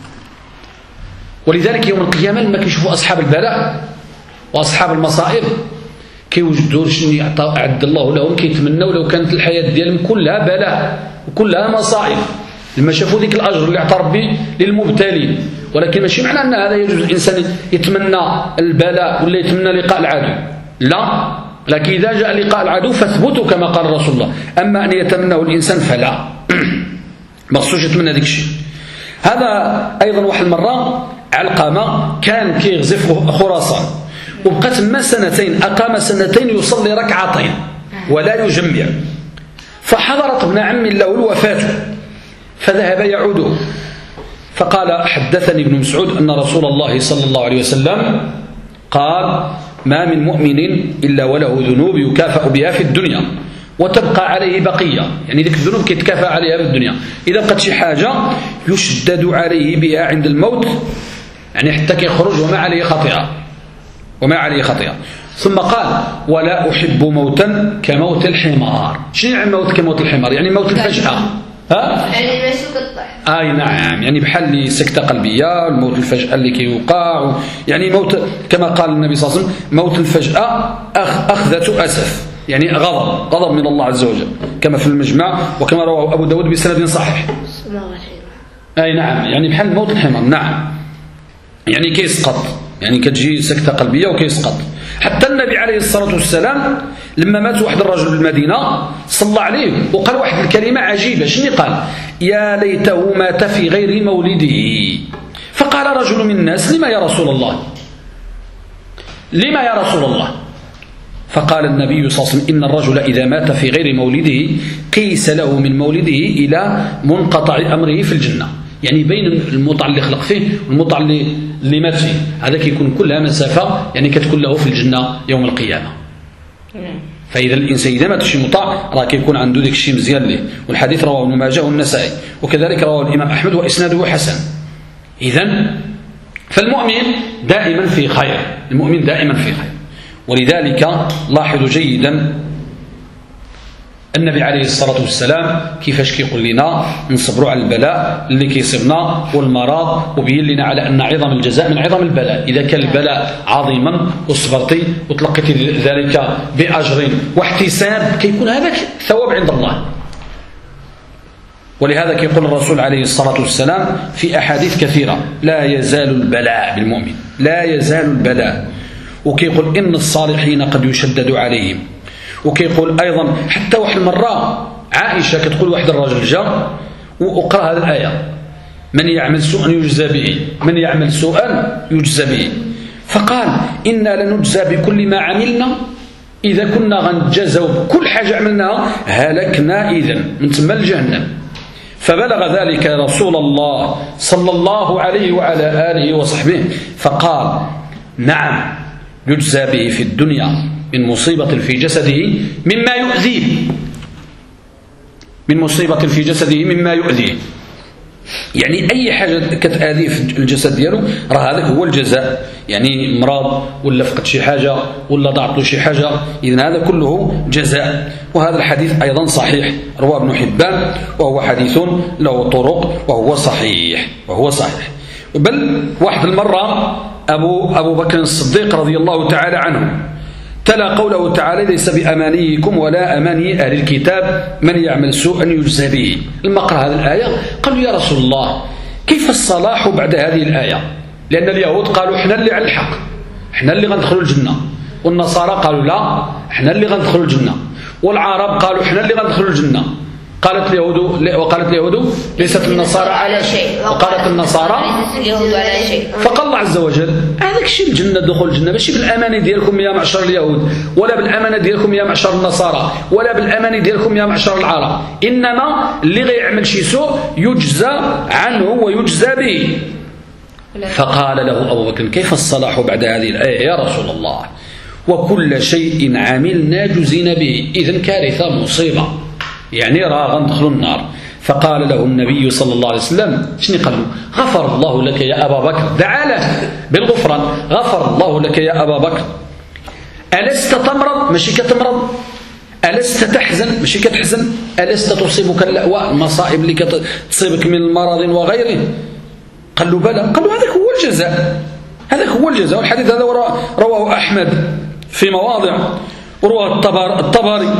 ولذلك يوم القيامة لما كيشوفوا أصحاب البلاء وأصحاب المصائب كيوجدوا شنو أعد الله لهم، كيتمنوا لو كانت الحياة ديالهم كلها بلاء وكلها مصائب، لما شافوا ذيك الأجر اللي أعطى ربي للمبتلين. ولكن ماشي معنى أن هذا يجوز الإنسان يتمنى البلاء ولا يتمنى لقاء العدو، لا، لكن إذا جاء لقاء العدو فاثبتوا كما قال رسول الله. أما أن يتمناه الإنسان فلا، ما خصوش يتمنى ذيك الشيء. هذا أيضا واحد المرة علقمة كان كيغزف خراسان وبقى تما سنتين، أقام سنتين يصلي ركعتين ولا يجمع، فحضرت ابن عم له الوفاة فذهب يعوده، فقال: حدثني ابن مسعود أن رسول الله صلى الله عليه وسلم قال: ما من مؤمن إلا وله ذنوب يكافأ بها في الدنيا وتبقى عليه بقية، يعني ذلك الذنوب كيتكافأ عليها في الدنيا، إذا بقت شي حاجة يشدد عليه بها عند الموت، يعني حتى كيخرج وما عليه خطيئة. ثم قال: ولا أحب موتا كموت الحمار. شنو يعني موت كموت الحمار؟ يعني موت الفجأة، يعني مسوق الطح. نعم، يعني بحال سكتة قلبية، الموت الفجأة اللي كيوقع، يعني موت كما قال النبي صلى الله عليه وسلم: موت الفجأة أخذة أسف، يعني غضب من الله عز وجل، كما في المجمع وكما رواه أبو داود بسند صحيح. نعم، يعني بحال موت الحمار، نعم، يعني كيسقط، يعني كتجي سكتة قلبية وكيسقط. حتى النبي عليه الصلاة والسلام لما مات واحد الرجل بالمدينة صلى عليه وقال واحد الكلمة عجيبة. شنو قال؟ يا ليته مات في غير مولده. فقال رجل من الناس: لما يا رسول الله؟ فقال النبي صلى الله عليه وسلم: إن الرجل إذا مات في غير مولده قيس له من مولده إلى منقطع أمره في الجنة، يعني بين الموضع اللي خلق فيه والموضع اللي مات فيه، هذا كيكون كلها مسافة، يعني كتكون له في الجنة يوم القيامة. فإذا الإنسان إذا مات شي مطاع راه كيكون عنده ديك الشيء مزيان ليه. والحديث رواه ابن ماجه والنسائي وكذلك رواه الإمام أحمد وإسناده حسن. إذن فالمؤمن دائما في خير، المؤمن دائما في خير. ولذلك لاحظوا جيدا النبي عليه الصلاة والسلام كيفاش كيقول لنا نصبروا على البلاء اللي كيصيبنا والمرض، وبين لنا على أن عظم الجزاء من عظم البلاء. إذا كان البلاء عظيما وصبرتي وتلقيتي ذلك بأجر واحتساب كيكون هذاك ثواب عند الله. ولهذا يقول الرسول عليه الصلاة والسلام في أحاديث كثيرة: لا يزال البلاء بالمؤمن، لا يزال البلاء. وكيقول إن الصالحين قد يشدد عليهم. وكيقول أيضا حتى واحد المرة عائشة كتقول واحد الرجل جاء وقرأ هذه الآية: من يعمل سوءا يجزى به، من يعمل سوءا يجزى به. فقال: إنا لنجزى بكل ما عملنا، إذا كنا غنجزوا بكل حاجة عملناها هلكنا إذن من تم الجهنم. فبلغ ذلك رسول الله صلى الله عليه وعلى آله وصحبه، فقال: نعم يجزى به في الدنيا من مصيبة في جسده مما يؤذيه، من مصيبة في جسده مما يؤذيه. يعني أي حاجة كتآذيه في الجسد ديالو راه هذاك هو الجزاء، يعني مرض ولا فقد شي حاجة ولا ضاعت له شي حاجة، إذن هذا كله جزاء. وهذا الحديث أيضا صحيح، رواه ابن حبان، وهو حديث له طرق وهو صحيح، وهو صحيح. بل واحد المرة أبو بكر الصديق رضي الله تعالى عنه تلا قوله تعالى: ليس بأمانيكم ولا أماني أهل الكتاب من يعمل سوءا يجزى به. لما قرأ هذه الآية قالوا: يا رسول الله كيف الصلاح بعد هذه الآية؟ لأن اليهود قالوا: احنا اللي على الحق، احنا اللي غندخلوا الجنة، والنصارى قالوا: لا احنا اللي غندخلوا الجنة، والعرب قالوا: احنا اللي غندخلوا الجنة. وقالت اليهود ليست النصارى على شيء، وقالت النصارى اليهود على شيء. فقال الله عز وجل: هذاك الشيء الجنة، دخول الجنة ماشي بالأمانة ديالكم يا معشر اليهود، ولا بالأمانة ديالكم يا معشر النصارى، ولا بالأمانة ديالكم يا معشر العرب، إنما اللي غيعمل شي سوء يجزى عنه ويجزى به. فقال له أبو بكر: كيف الصلاح بعد هذه الآية يا رسول الله؟ وكل شيء عملنا جزينا به. إذن كارثة، مصيبة، يعني راه غندخلوا النار. فقال له النبي صلى الله عليه وسلم: شنو قال له؟ غفر الله لك يا أبا بكر، دعا له بالغفران: غفر الله لك يا أبا بكر، ألست تمرض ماشي كتمرض، ألست تحزن ماشي كتحزن، ألست تصيبك الأواء، المصائب اللي كتصيبك من المرض وغيره؟ قال له: بلى. قال له: هذاك هو الجزاء، هذاك هو الجزاء. والحديث هذا رواه أحمد في مواضع، ورواه الطبري،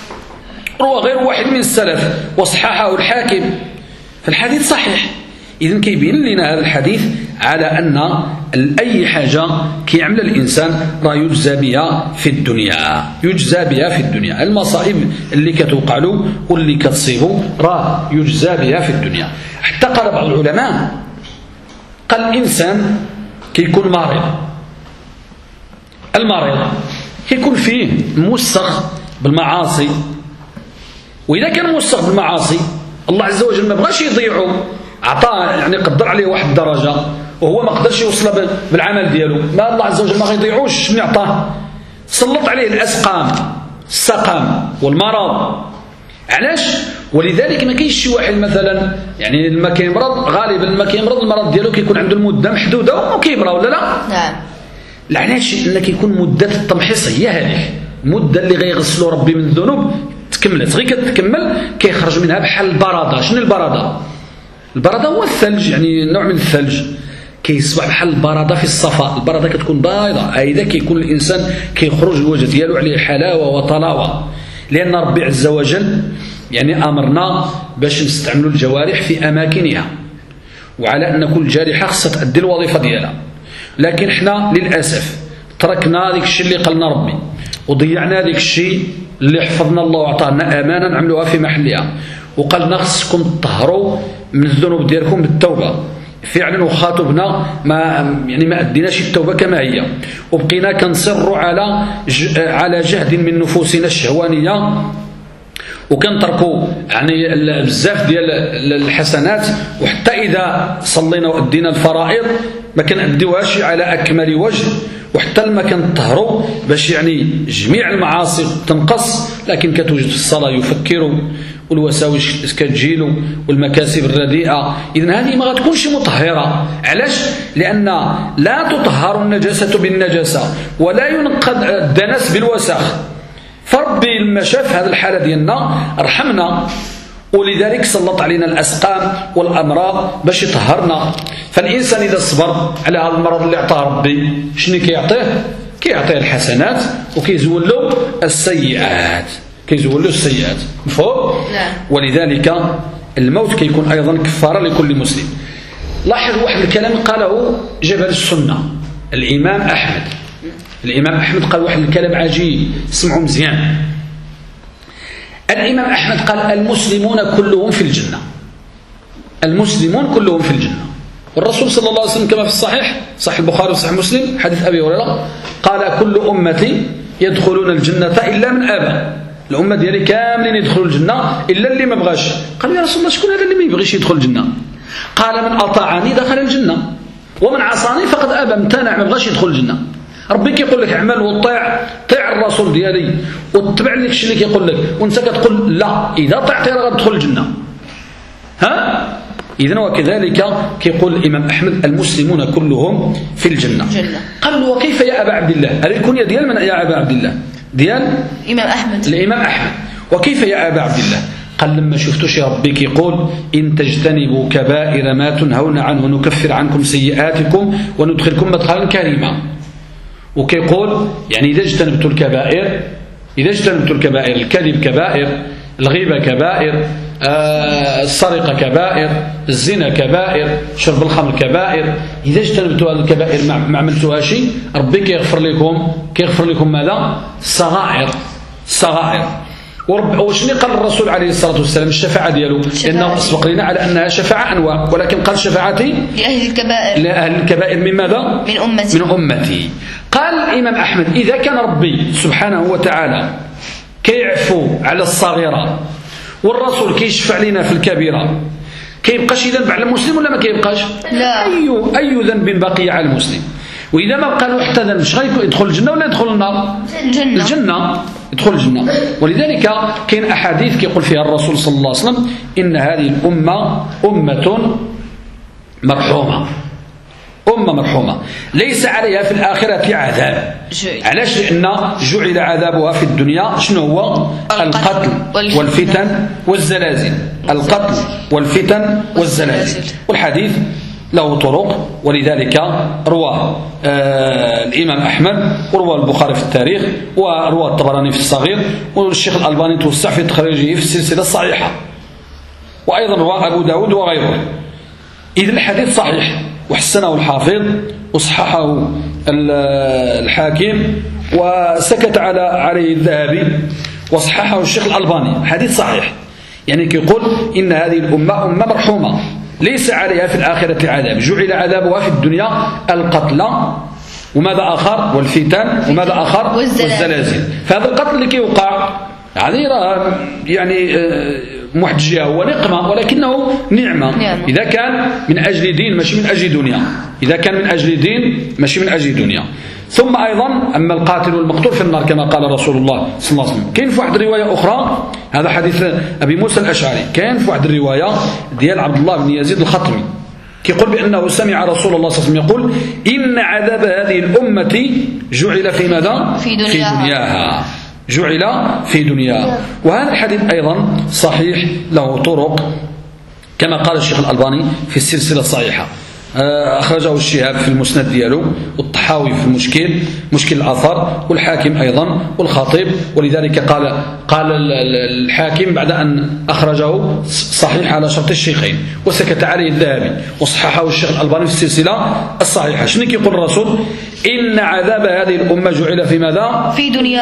روى غير واحد من السلف، وصححه الحاكم، فالحديث صحيح. إذن كيبين لنا هذا الحديث على أن أي حاجة كيعمل الإنسان راه يجزى بها في الدنيا، يجزى بها في الدنيا. المصائب اللي كتوقع له واللي كتصيبه راه يجزى بها في الدنيا. حتى قال بعض العلماء، قال الإنسان كيكون مريض، المريض كيكون فيه موسخ بالمعاصي، وإذا كان موسخ بالمعاصي الله عز وجل ما بغاش يضيعه، عطاه يعني قدر عليه واحد الدرجة وهو ما قدرش يوصل بالعمل ديالو، ما الله عز وجل ما غيضيعوش. شنو يعطاه؟ سلط عليه الأسقام، السقام والمرض. علاش؟ ولذلك ما كاينش شي واحد مثلا يعني لما كيمرض، غالبا لما كيمرض المرض ديالو كيكون عنده المدة محدودة وكيبرى، ولا لا؟ نعم. علاش؟ لأن كيكون مدة التمحيص هي هذيك المدة اللي غيغسلوا ربي من الذنوب، تكملت غير كتكمل كيخرج منها بحال البرادة. شنو البرادة؟ البرادة هو الثلج، يعني نوع من الثلج، كيصبح بحال البرادة في الصفاء. البرادة كتكون بيضاء، إذا كيكون الإنسان كيخرج الوجه ديالو عليه حلاوة وطلاوة، لأن ربي عز وجل يعني أمرنا باش نستعملوا الجوارح في أماكنها، وعلى أن كل جارحة خصها تأدي الوظيفة ديالها. لكن احنا للأسف تركنا ذيك الشيء اللي قالنا ربي، وضيعنا ذيك الشيء اللي حفظنا الله وعطانا أمانة نعملوها في محلها، وقالنا خصكم تطهروا من الذنوب ديالكم بالتوبة. فعلا وخاطبنا ما أديناش التوبة كما هي، وبقينا كنصروا على جهد من نفوسنا الشهوانية، وكنتركوا يعني بزاف ديال الحسنات، وحتى إذا صلينا وأدينا الفرائض ما كنأديوهاش على أكمل وجه، وحتى لما كنطهروا باش يعني جميع المعاصي تنقص، لكن كتوجد في الصلاة يفكروا والوساوس كتجيلو والمكاسب الرديئة. إذن هذه ما غتكونش مطهرة. علاش؟ لأن لا تطهر النجاسة بالنجاسة ولا ينقض الدنس بالوسخ. فربي لما شاف هذه الحالة ديالنا رحمنا، ولذلك سلط علينا الأسقام والأمراض باش يطهرنا. فالإنسان إذا صبر على هذا المرض اللي أعطاه ربي شنو كيعطيه؟ كيعطيه الحسنات وكيزول له السيئات، كيزول له السيئات. مفهوم؟ ولذلك الموت كيكون أيضا كفارة لكل مسلم. لاحظ واحد الكلام قاله جبل السنة الإمام أحمد. الإمام أحمد قال واحد الكلام عجيب، اسمعوا مزيان. الإمام أحمد قال المسلمون كلهم في الجنة، المسلمون كلهم في الجنة. والرسول صلى الله عليه وسلم كما في الصحيح، صحيح البخاري وصحيح مسلم، حديث أبي هريرة قال كل أمتي يدخلون الجنة إلا من أبى. الأمة ديالي كاملين يدخلوا الجنة إلا اللي ما بغاش. قالوا يا رسول الله شكون هذا اللي ما يبغيش يدخل الجنة؟ قال من أطاعني دخل الجنة ومن عصاني فقد أبى، امتنع ما بغاش يدخل الجنة. ربي كيقول لك اعمل وطيع، طيع الرسول ديالي واتبع لك الشيء اللي كيقول لك، وانت كتقول لا اذا طعتي راه غتدخل الجنه. ها اذا وكذلك كيقول الامام احمد المسلمون كلهم في الجنه. قال له وكيف يا ابا عبد الله؟ هذه الكنيه ديال من يا ابا عبد الله؟ ديال الامام احمد. الامام احمد. وكيف يا ابا عبد الله؟ قال لما شفتوش ربي كيقول إن تجتنبوا كبائر ما تنهون عنه نكفر عنكم سيئاتكم وندخلكم مدخلا كريما. وكيقول يعني إذا اجتنبتوا الكبائر، إذا اجتنبتوا الكبائر، الكذب كبائر، الغيبة كبائر، السرقة كبائر، الزنا كبائر، شرب الخمر كبائر، إذا اجتنبتوا هذه الكبائر ما عملتوها شيء ربي كيغفر لكم ماذا؟ الصغائر. وشنو قال الرسول عليه الصلاة والسلام الشفاعة ديالو؟ لأنه أسبق لنا على أنها شفاعة أنواع، ولكن قال شفاعتي لأهل الكبائر من ماذا؟ من أمتي. قال الإمام أحمد إذا كان ربي سبحانه وتعالى كيعفو على الصغيرة والرسول كيشفع لنا في الكبيرة، كيبقى شي ذنب على المسلم ولا ما كيبقاش؟ لا. أي ذنب بقي على المسلم؟ وإذا ما بقى له حتى ذنب شغال يدخل الجنة ولا يدخل النار؟ الجنة. يدخل الجنة. ولذلك كاين أحاديث كيقول فيها الرسول صلى الله عليه وسلم إن هذه الأمة أمة مرحومة، أمة مرحومة ليس عليها في الآخرة عذاب. علاش؟ لأن جعل عذابها في الدنيا شنو هو؟ القتل والفتن والزلازل. القتل والفتن والزلازل. والحديث له طرق، ولذلك رواه الإمام أحمد ورواه البخاري في التاريخ ورواه الطبراني في الصغير، والشيخ الألباني توسع في تخريجه في السلسلة الصحيحة، وأيضا رواه أبو داود وغيره. إذن الحديث صحيح وحسنه الحافظ وصححه الحاكم وسكت عليه الذهبي وصححه الشيخ الألباني. حديث صحيح يعني كيقول إن هذه الأمة أمة مرحومة ليس عليها في الآخرة عذاب، جعل عذابها في الدنيا القتل وماذا آخر؟ والفتن وماذا آخر؟ والزلازل. فهذا القتل اللي كيوقع هذه راه يعني واحد الجهة هو نقمة ولكنه نعمة إذا كان من أجل دين ماشي من أجل دنيا، إذا كان من أجل دين ماشي من أجل دنيا. ثم أيضا أما القاتل والمقتول في النار كما قال رسول الله صلى الله عليه وسلم. كاين في واحد الرواية أخرى، هذا حديث أبي موسى الأشعري، كاين في واحد الرواية ديال عبد الله بن يزيد الخطمي كيقول بأنه سمع رسول الله صلى الله عليه وسلم يقول إن عذاب هذه الأمة جعل في ماذا؟ في دنياها. جعل في دنياها. وهذا الحديث أيضا صحيح له طرق كما قال الشيخ الألباني في السلسلة الصحيحة، أخرجه الشهاب في المسند ديالو والطحاوي في مشكل الآثار والحاكم أيضا والخطيب. ولذلك قال الحاكم بعد أن أخرجه صحيح على شرط الشيخين وسكت عليه الذهبي وصححه الشيخ الألباني في السلسلة الصحيحة. شنو كيقول الرسول؟ إن عذاب هذه الأمة جعل في ماذا؟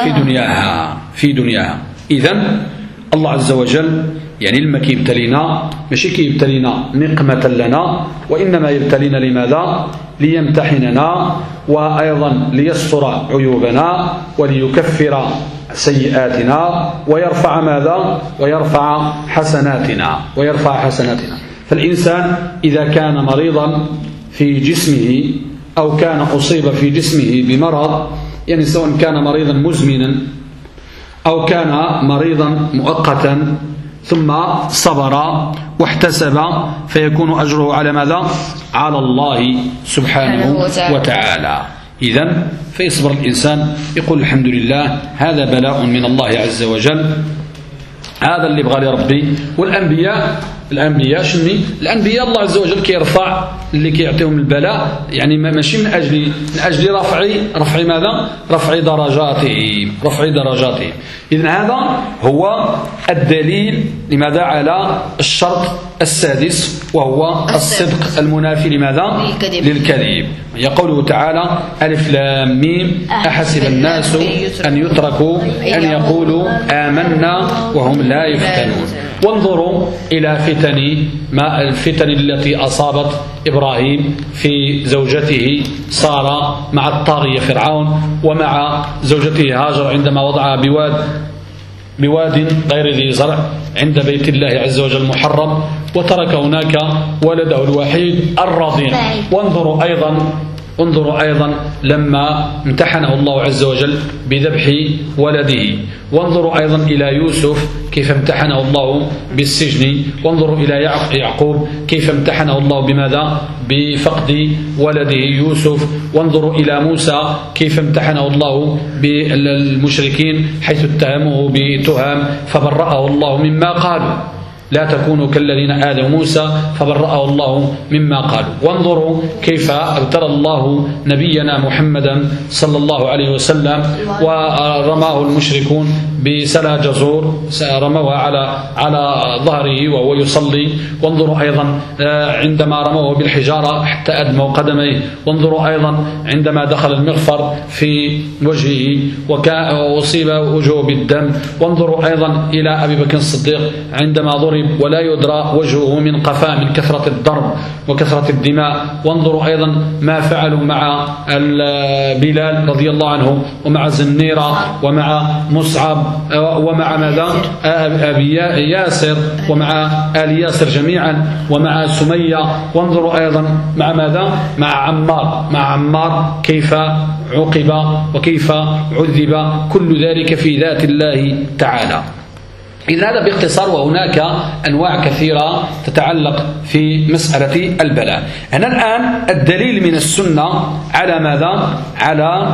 في دنياها. إذن الله عز وجل يعني لما كيبتلينا ماشي كيبتلينا نقمة لنا، وإنما يبتلينا لماذا؟ ليمتحننا وأيضا ليستر عيوبنا وليكفر سيئاتنا ويرفع ماذا؟ ويرفع حسناتنا. فالإنسان إذا كان مريضا في جسمه أو كان أصيب في جسمه بمرض، يعني سواء كان مريضا مزمنا أو كان مريضا مؤقتا ثم صبر واحتسب فيكون أجره على ماذا؟ على الله سبحانه وتعالى. إذن فيصبر الإنسان يقول الحمد لله هذا بلاء من الله عز وجل، هذا اللي بغى لي ربي. والأنبياء شنو؟ الأنبياء الله عز وجل كيرفع اللي كيعطيهم البلاء، يعني ماشي من أجل رفع ماذا؟ رفع درجاتهم. إذن هذا هو الدليل لماذا؟ على الشرط السادس، وهو الصدق المنافي لماذا؟ للكذب. يقوله تعالى: ألف لام ميم أحسب الناس أن يتركوا أن يقولوا آمنا وهم لا يفتنون. وانظروا إلى الفتن التي أصابت إبراهيم في زوجته سارة مع الطاغية فرعون، ومع زوجته هاجر عندما وضعها بواد غير ذي زرع عند بيت الله عز وجل محرم، وترك هناك ولده الوحيد الرضيع. انظروا أيضا لما امتحنه الله عز وجل بذبح ولده. وانظروا أيضا إلى يوسف كيف امتحنه الله بالسجن. وانظروا إلى يعقوب كيف امتحنه الله بماذا؟ بفقد ولده يوسف. وانظروا إلى موسى كيف امتحنه الله بالمشركين حيث اتهموه بتهم فبرأه الله مما قالوا. لا تكونوا كالذين آذوا موسى فبرأه الله مما قالوا. وانظروا كيف ابتلى الله نبينا محمدا صلى الله عليه وسلم ورماه المشركون بسلا جزور، رموها على ظهره وهو يصلي. وانظروا أيضا عندما رموه بالحجارة حتى أدموا قدميه. وانظروا أيضا عندما دخل المغفر في وجهه وأصيب وجهه بالدم. وانظروا أيضا إلى أبي بكر الصديق عندما ضرب ولا يدرى وجهه من قفاه من كثرة الضرب وكثرة الدماء. وانظروا أيضا ما فعلوا مع بلال رضي الله عنه، ومع زنيرة، ومع مصعب، ومع ماذا؟ أبي ياسر، ومع آل ياسر جميعا، ومع سمية. وانظروا أيضا مع ماذا؟ مع عمار كيف عوقب وكيف عذب. كل ذلك في ذات الله تعالى. إذن هذا باختصار، وهناك أنواع كثيرة تتعلق في مسألة البلاء. هنا الآن الدليل من السنة على ماذا؟ على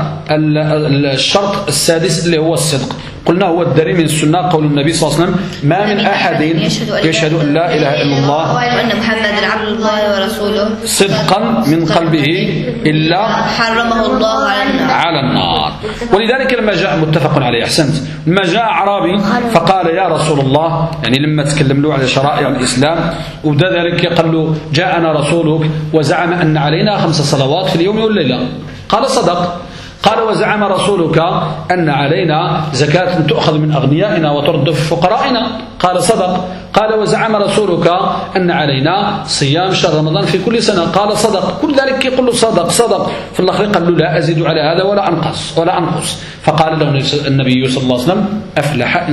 الشرط السادس اللي هو الصدق. قلنا هو الدليل من السنة قول النبي صلى الله عليه وسلم: ما من أحد يشهد أن لا إله إلا الله وأن محمدا عبد الله ورسوله صدقا من قلبه إلا حرمه الله على النار. ولذلك لما جاء متفق عليه، أحسنت، لما جاء أعرابي فقال: يا رسول الله، يعني لما تكلم له على شرائع الإسلام وبدا ذلك قال له: جاءنا رسولك وزعم أن علينا 5 صلوات في اليوم والليلة. قال: صدق. قال: وزعم رسولك أن علينا زكاة تؤخذ من أغنيائنا وترد في فقرائنا. قال: صدق. قال: وزعم رسولك أن علينا صيام شهر رمضان في كل سنة. قال: صدق. كل ذلك يقول له: صدق. في الآخر قال له: لا أزيد على هذا ولا أنقص. فقال له النبي صلى الله عليه وسلم: أفلح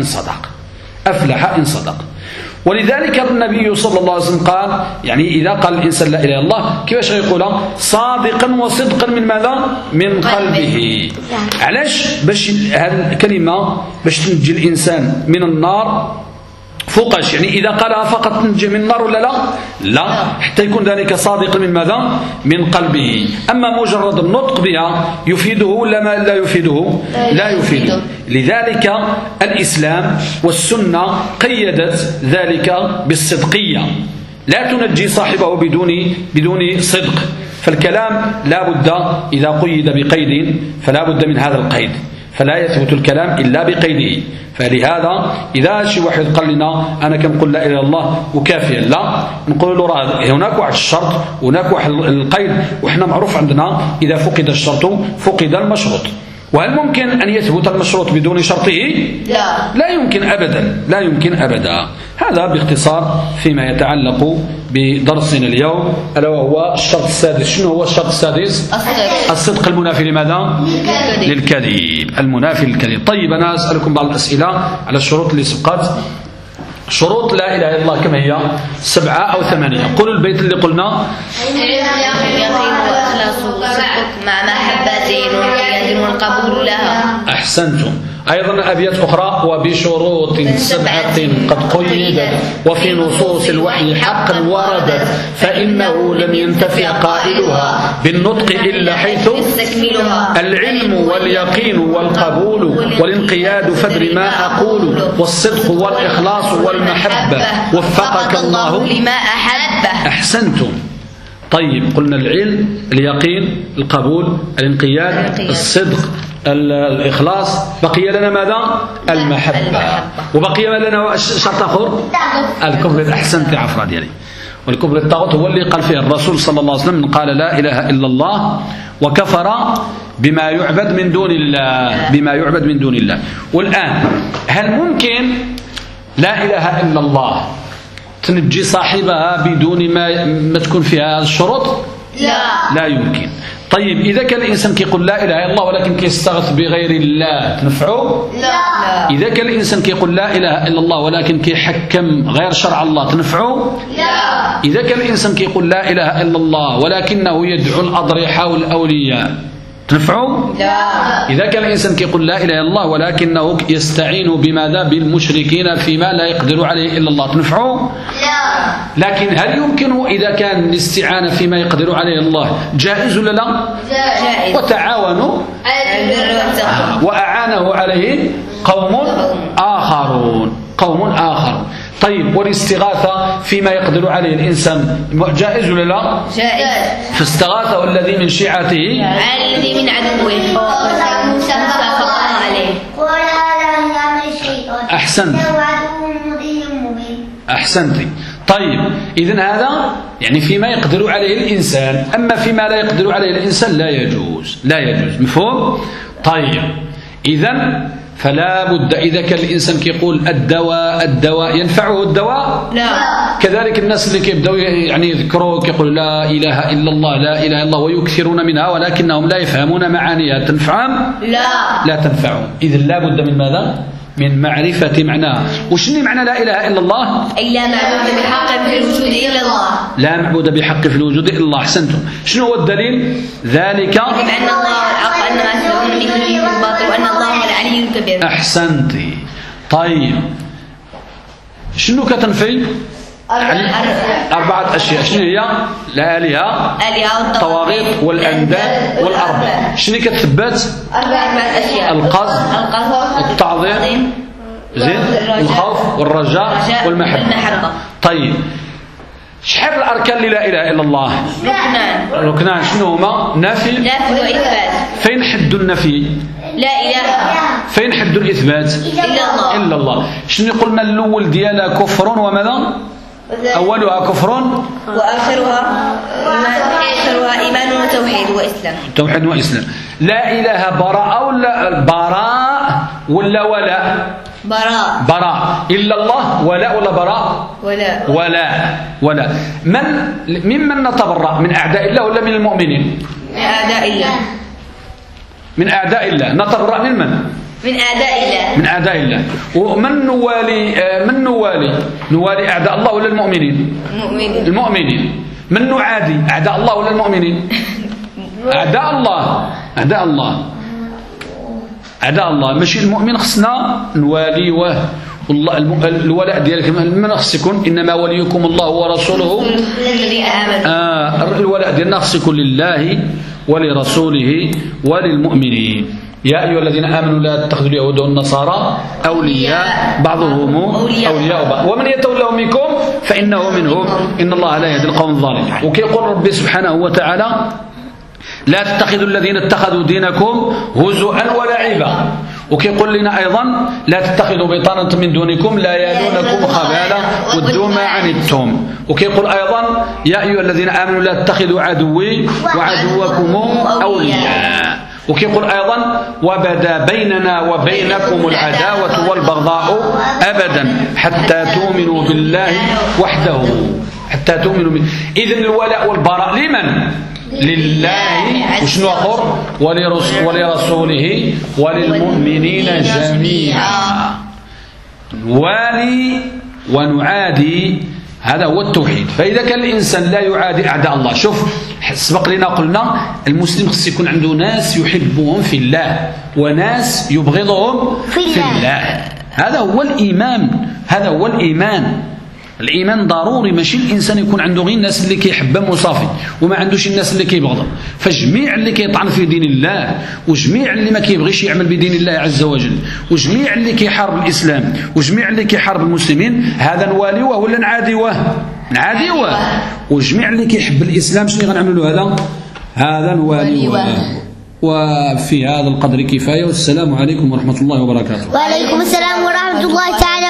إن صدق. ولذلك النبي صلى الله عليه وسلم قال، يعني إذا قال الإنسان لا إله إلا الله كيفاش يقول؟ صادقا وصدقا من ماذا؟ من قلبه. علاش؟ باش هذه الكلمة باش تنجي الإنسان من النار فوقاش، يعني إذا قالها فقط تنجي من النار ولا لا، حتى يكون ذلك صادقا من ماذا؟ من قلبه. أما مجرد النطق بها يفيده ولا ما لا يفيده؟ لا يفيده. لذلك الإسلام والسنة قيدت ذلك بالصدقية، لا تنجي صاحبه بدون صدق. فالكلام لا بد إذا قيد بقيد فلا بد من هذا القيد، فلا يثبت الكلام إلا بقيده. فلهذا إذا شي واحد قال لنا أنا كنقول لا إله إلا الله وكافيا، لا، نقول له راه هناك واحد الشرط وهناك واحد القيد، وإحنا معروف عندنا إذا فقد الشرط فقد المشروط. وهل ممكن أن يثبت المشروط بدون شرطه؟ لا يمكن أبدا. هذا باختصار فيما يتعلق بدرسنا اليوم، ألا وهو الشرط السادس. شنو هو الشرط السادس؟ الصدق المنافي لماذا؟ للكذب، المنافي للكذب. طيب أنا أسألكم بعض الأسئلة على الشروط اللي سبقت. شروط لا إله إلا الله كم هي؟ 7 أو 8. قولوا البيت اللي قلنا: يقين وإخلاص وصدق مع محبة وقياد والقبول لها. أحسنتم. أيضا أبيات أخرى: وبشروط 7 قد قيدت وفي نصوص الوحي حقا وردت، فإنه لم ينتفع قائلها بالنطق إلا حيث استكملها العلم واليقين والقبول والانقياد، فدر ما أقول، والصدق والإخلاص والمحبة، وفقك الله لما أحبه. أحسنتم. طيب قلنا العلم، اليقين، القبول، الانقياد، الصدق، الإخلاص. بقي لنا ماذا؟ المحبة. وبقي لنا شرط آخر الكفر. أحسنت عفرا ديالي. والكفر الطاغوت هو اللي قال فيه الرسول صلى الله عليه وسلم قال لا إله إلا الله وكفر بما يعبد من دون الله، بما يعبد من دون الله. والآن هل ممكن لا إله إلا الله تنجي صاحبها بدون ما تكون فيها الشروط؟ لا يمكن. طيب إذا كان الإنسان كيقول لا إله إلا الله ولكن كيستغث بغير الله تنفعه؟ لا. إذا كان الإنسان كيقول لا إله إلا الله ولكن كيحكم غير شرع الله تنفعه؟ لا. إذا كان الإنسان كيقول لا إله إلا الله ولكنه يدعو الأضرحة والأولياء تنفعه؟ لا. إذا كان الإنسان كيقول لا إله إلا الله ولكنه يستعين بماذا؟ بالمشركين فيما لا يقدر عليه إلا الله تنفعه؟ لا. لكن هل يمكن إذا كان الاستعانة فيما يقدر عليه الله جائز ولا لا؟ جائز. وتعاونوا وأعانه عليه قوم آخرون. طيب والاستغاثة فيما يقدر عليه الإنسان جائز ولا لا؟ جائز. فاستغاثه الذي من شيعته على الذي من عدوه موسى فقام عليه. أحسنت. طيب إذن هذا يعني فيما يقدر عليه الإنسان، أما فيما لا يقدر عليه الإنسان لا يجوز. مفهوم؟ طيب إذن فلا بد إذا كان الإنسان كيقول الدواء ينفعه الدواء؟ لا. كذلك الناس اللي كيبداو يعني يذكروا كيقولوا لا إله إلا الله لا إله إلا الله ويكثرون منها ولكنهم لا يفهمون معانيها تنفعهم؟ لا تنفعهم. إذن لا بد من ماذا؟ من معرفة معناها. وشنو معنى لا إله إلا الله؟ أي لا معبود بحق في الوجود إلا الله. لا معبود بحق في الوجود إلا الله. أحسنتم. شنو هو الدليل؟ ذلك بأن الله الحق وأن ما تدعون من دونه الباطل وأن الله هو العلي الكبير. أحسنتي. طيب شنو كتنفي؟ 4 أشياء. شنو هي؟ الآلهة، الطواغيت والأنداد والأرباب. شنو كتثبت؟ 4 أشياء. القصد، التعظيم، الخوف والرجاء والمحبة. طيب شحال الأركان للا إله إلا الله؟ ركنان. شنو هما؟ نفي وإثبات. فين حد النفي؟ لا إله. فين حد الإثبات؟ إلا الله. شنو قلنا الأول ديالها كفر وماذا؟ أولها كفر وآخرها إيمان وتوحيد وإسلام. لا إله براء ولا براء إلا الله ولا براء ولا ممن نتبرأ من أعداء الله ولا من المؤمنين؟ من أعداء الله نتبرأ من من أعداء الله. ومن نوالي أعداء الله ولا المؤمنين؟ المؤمنين. من نعادي أعداء الله ولا المؤمنين؟ أعداء الله. ماشي المؤمن خصنا نواليه. والله الولاء ديالك من خص يكون؟ إنما وليكم الله ورسوله الذين آمنوا. الولاء ديالنا خص يكون لله ولرسوله وللمؤمنين. يا أيها الذين آمنوا لا تتخذوا اليهود والنصارى أولياء بعضهم أولياء بعض ومن يتولهم منكم فإنه منهم إن الله لا يهدي القوم الظالمين. وكيقول ربي سبحانه وتعالى لا تتخذوا الذين اتخذوا دينكم هزوا ولعبا. وكيقول لنا أيضا لا تتخذوا بطانة من دونكم لا يالونكم خبالا ودوا ما عنتم. وكيقول أيضا يا أيها الذين آمنوا لا تتخذوا عدوي وعدوكم أولياء. وكيقول أيضا وبدا بيننا وبينكم العداوة والبغضاء أبدا حتى تؤمنوا بالله وحده. إذن الولاء والبراء لمن؟ لله وشنو آخر؟ ولرسوله وللمؤمنين جميعا. نوالي ونعادي هذا هو التوحيد. فإذا كان الإنسان لا يعادي أعداء الله، شوف سبق لنا قلنا المسلم خص يكون عنده ناس يحبهم في الله وناس يبغضهم في الله. هذا هو الإيمان. الإيمان ضروري. ماشي الإنسان يكون عنده غير الناس اللي كيحبهم وصافي وما عندوش الناس اللي كيبغضهم. فجميع اللي كيطعن في دين الله وجميع اللي ما كيبغيش يعمل بدين الله عز وجل وجميع اللي كيحارب الإسلام وجميع اللي كيحارب المسلمين هذا نواليوه ولا نعاديوه؟ نعاديوه. وجميع اللي كيحب الإسلام شنو غنعملوا له؟ هذا نواليوه. وفي هذا القدر كفاية، والسلام عليكم ورحمة الله وبركاته. وعليكم السلام ورحمة الله تعالى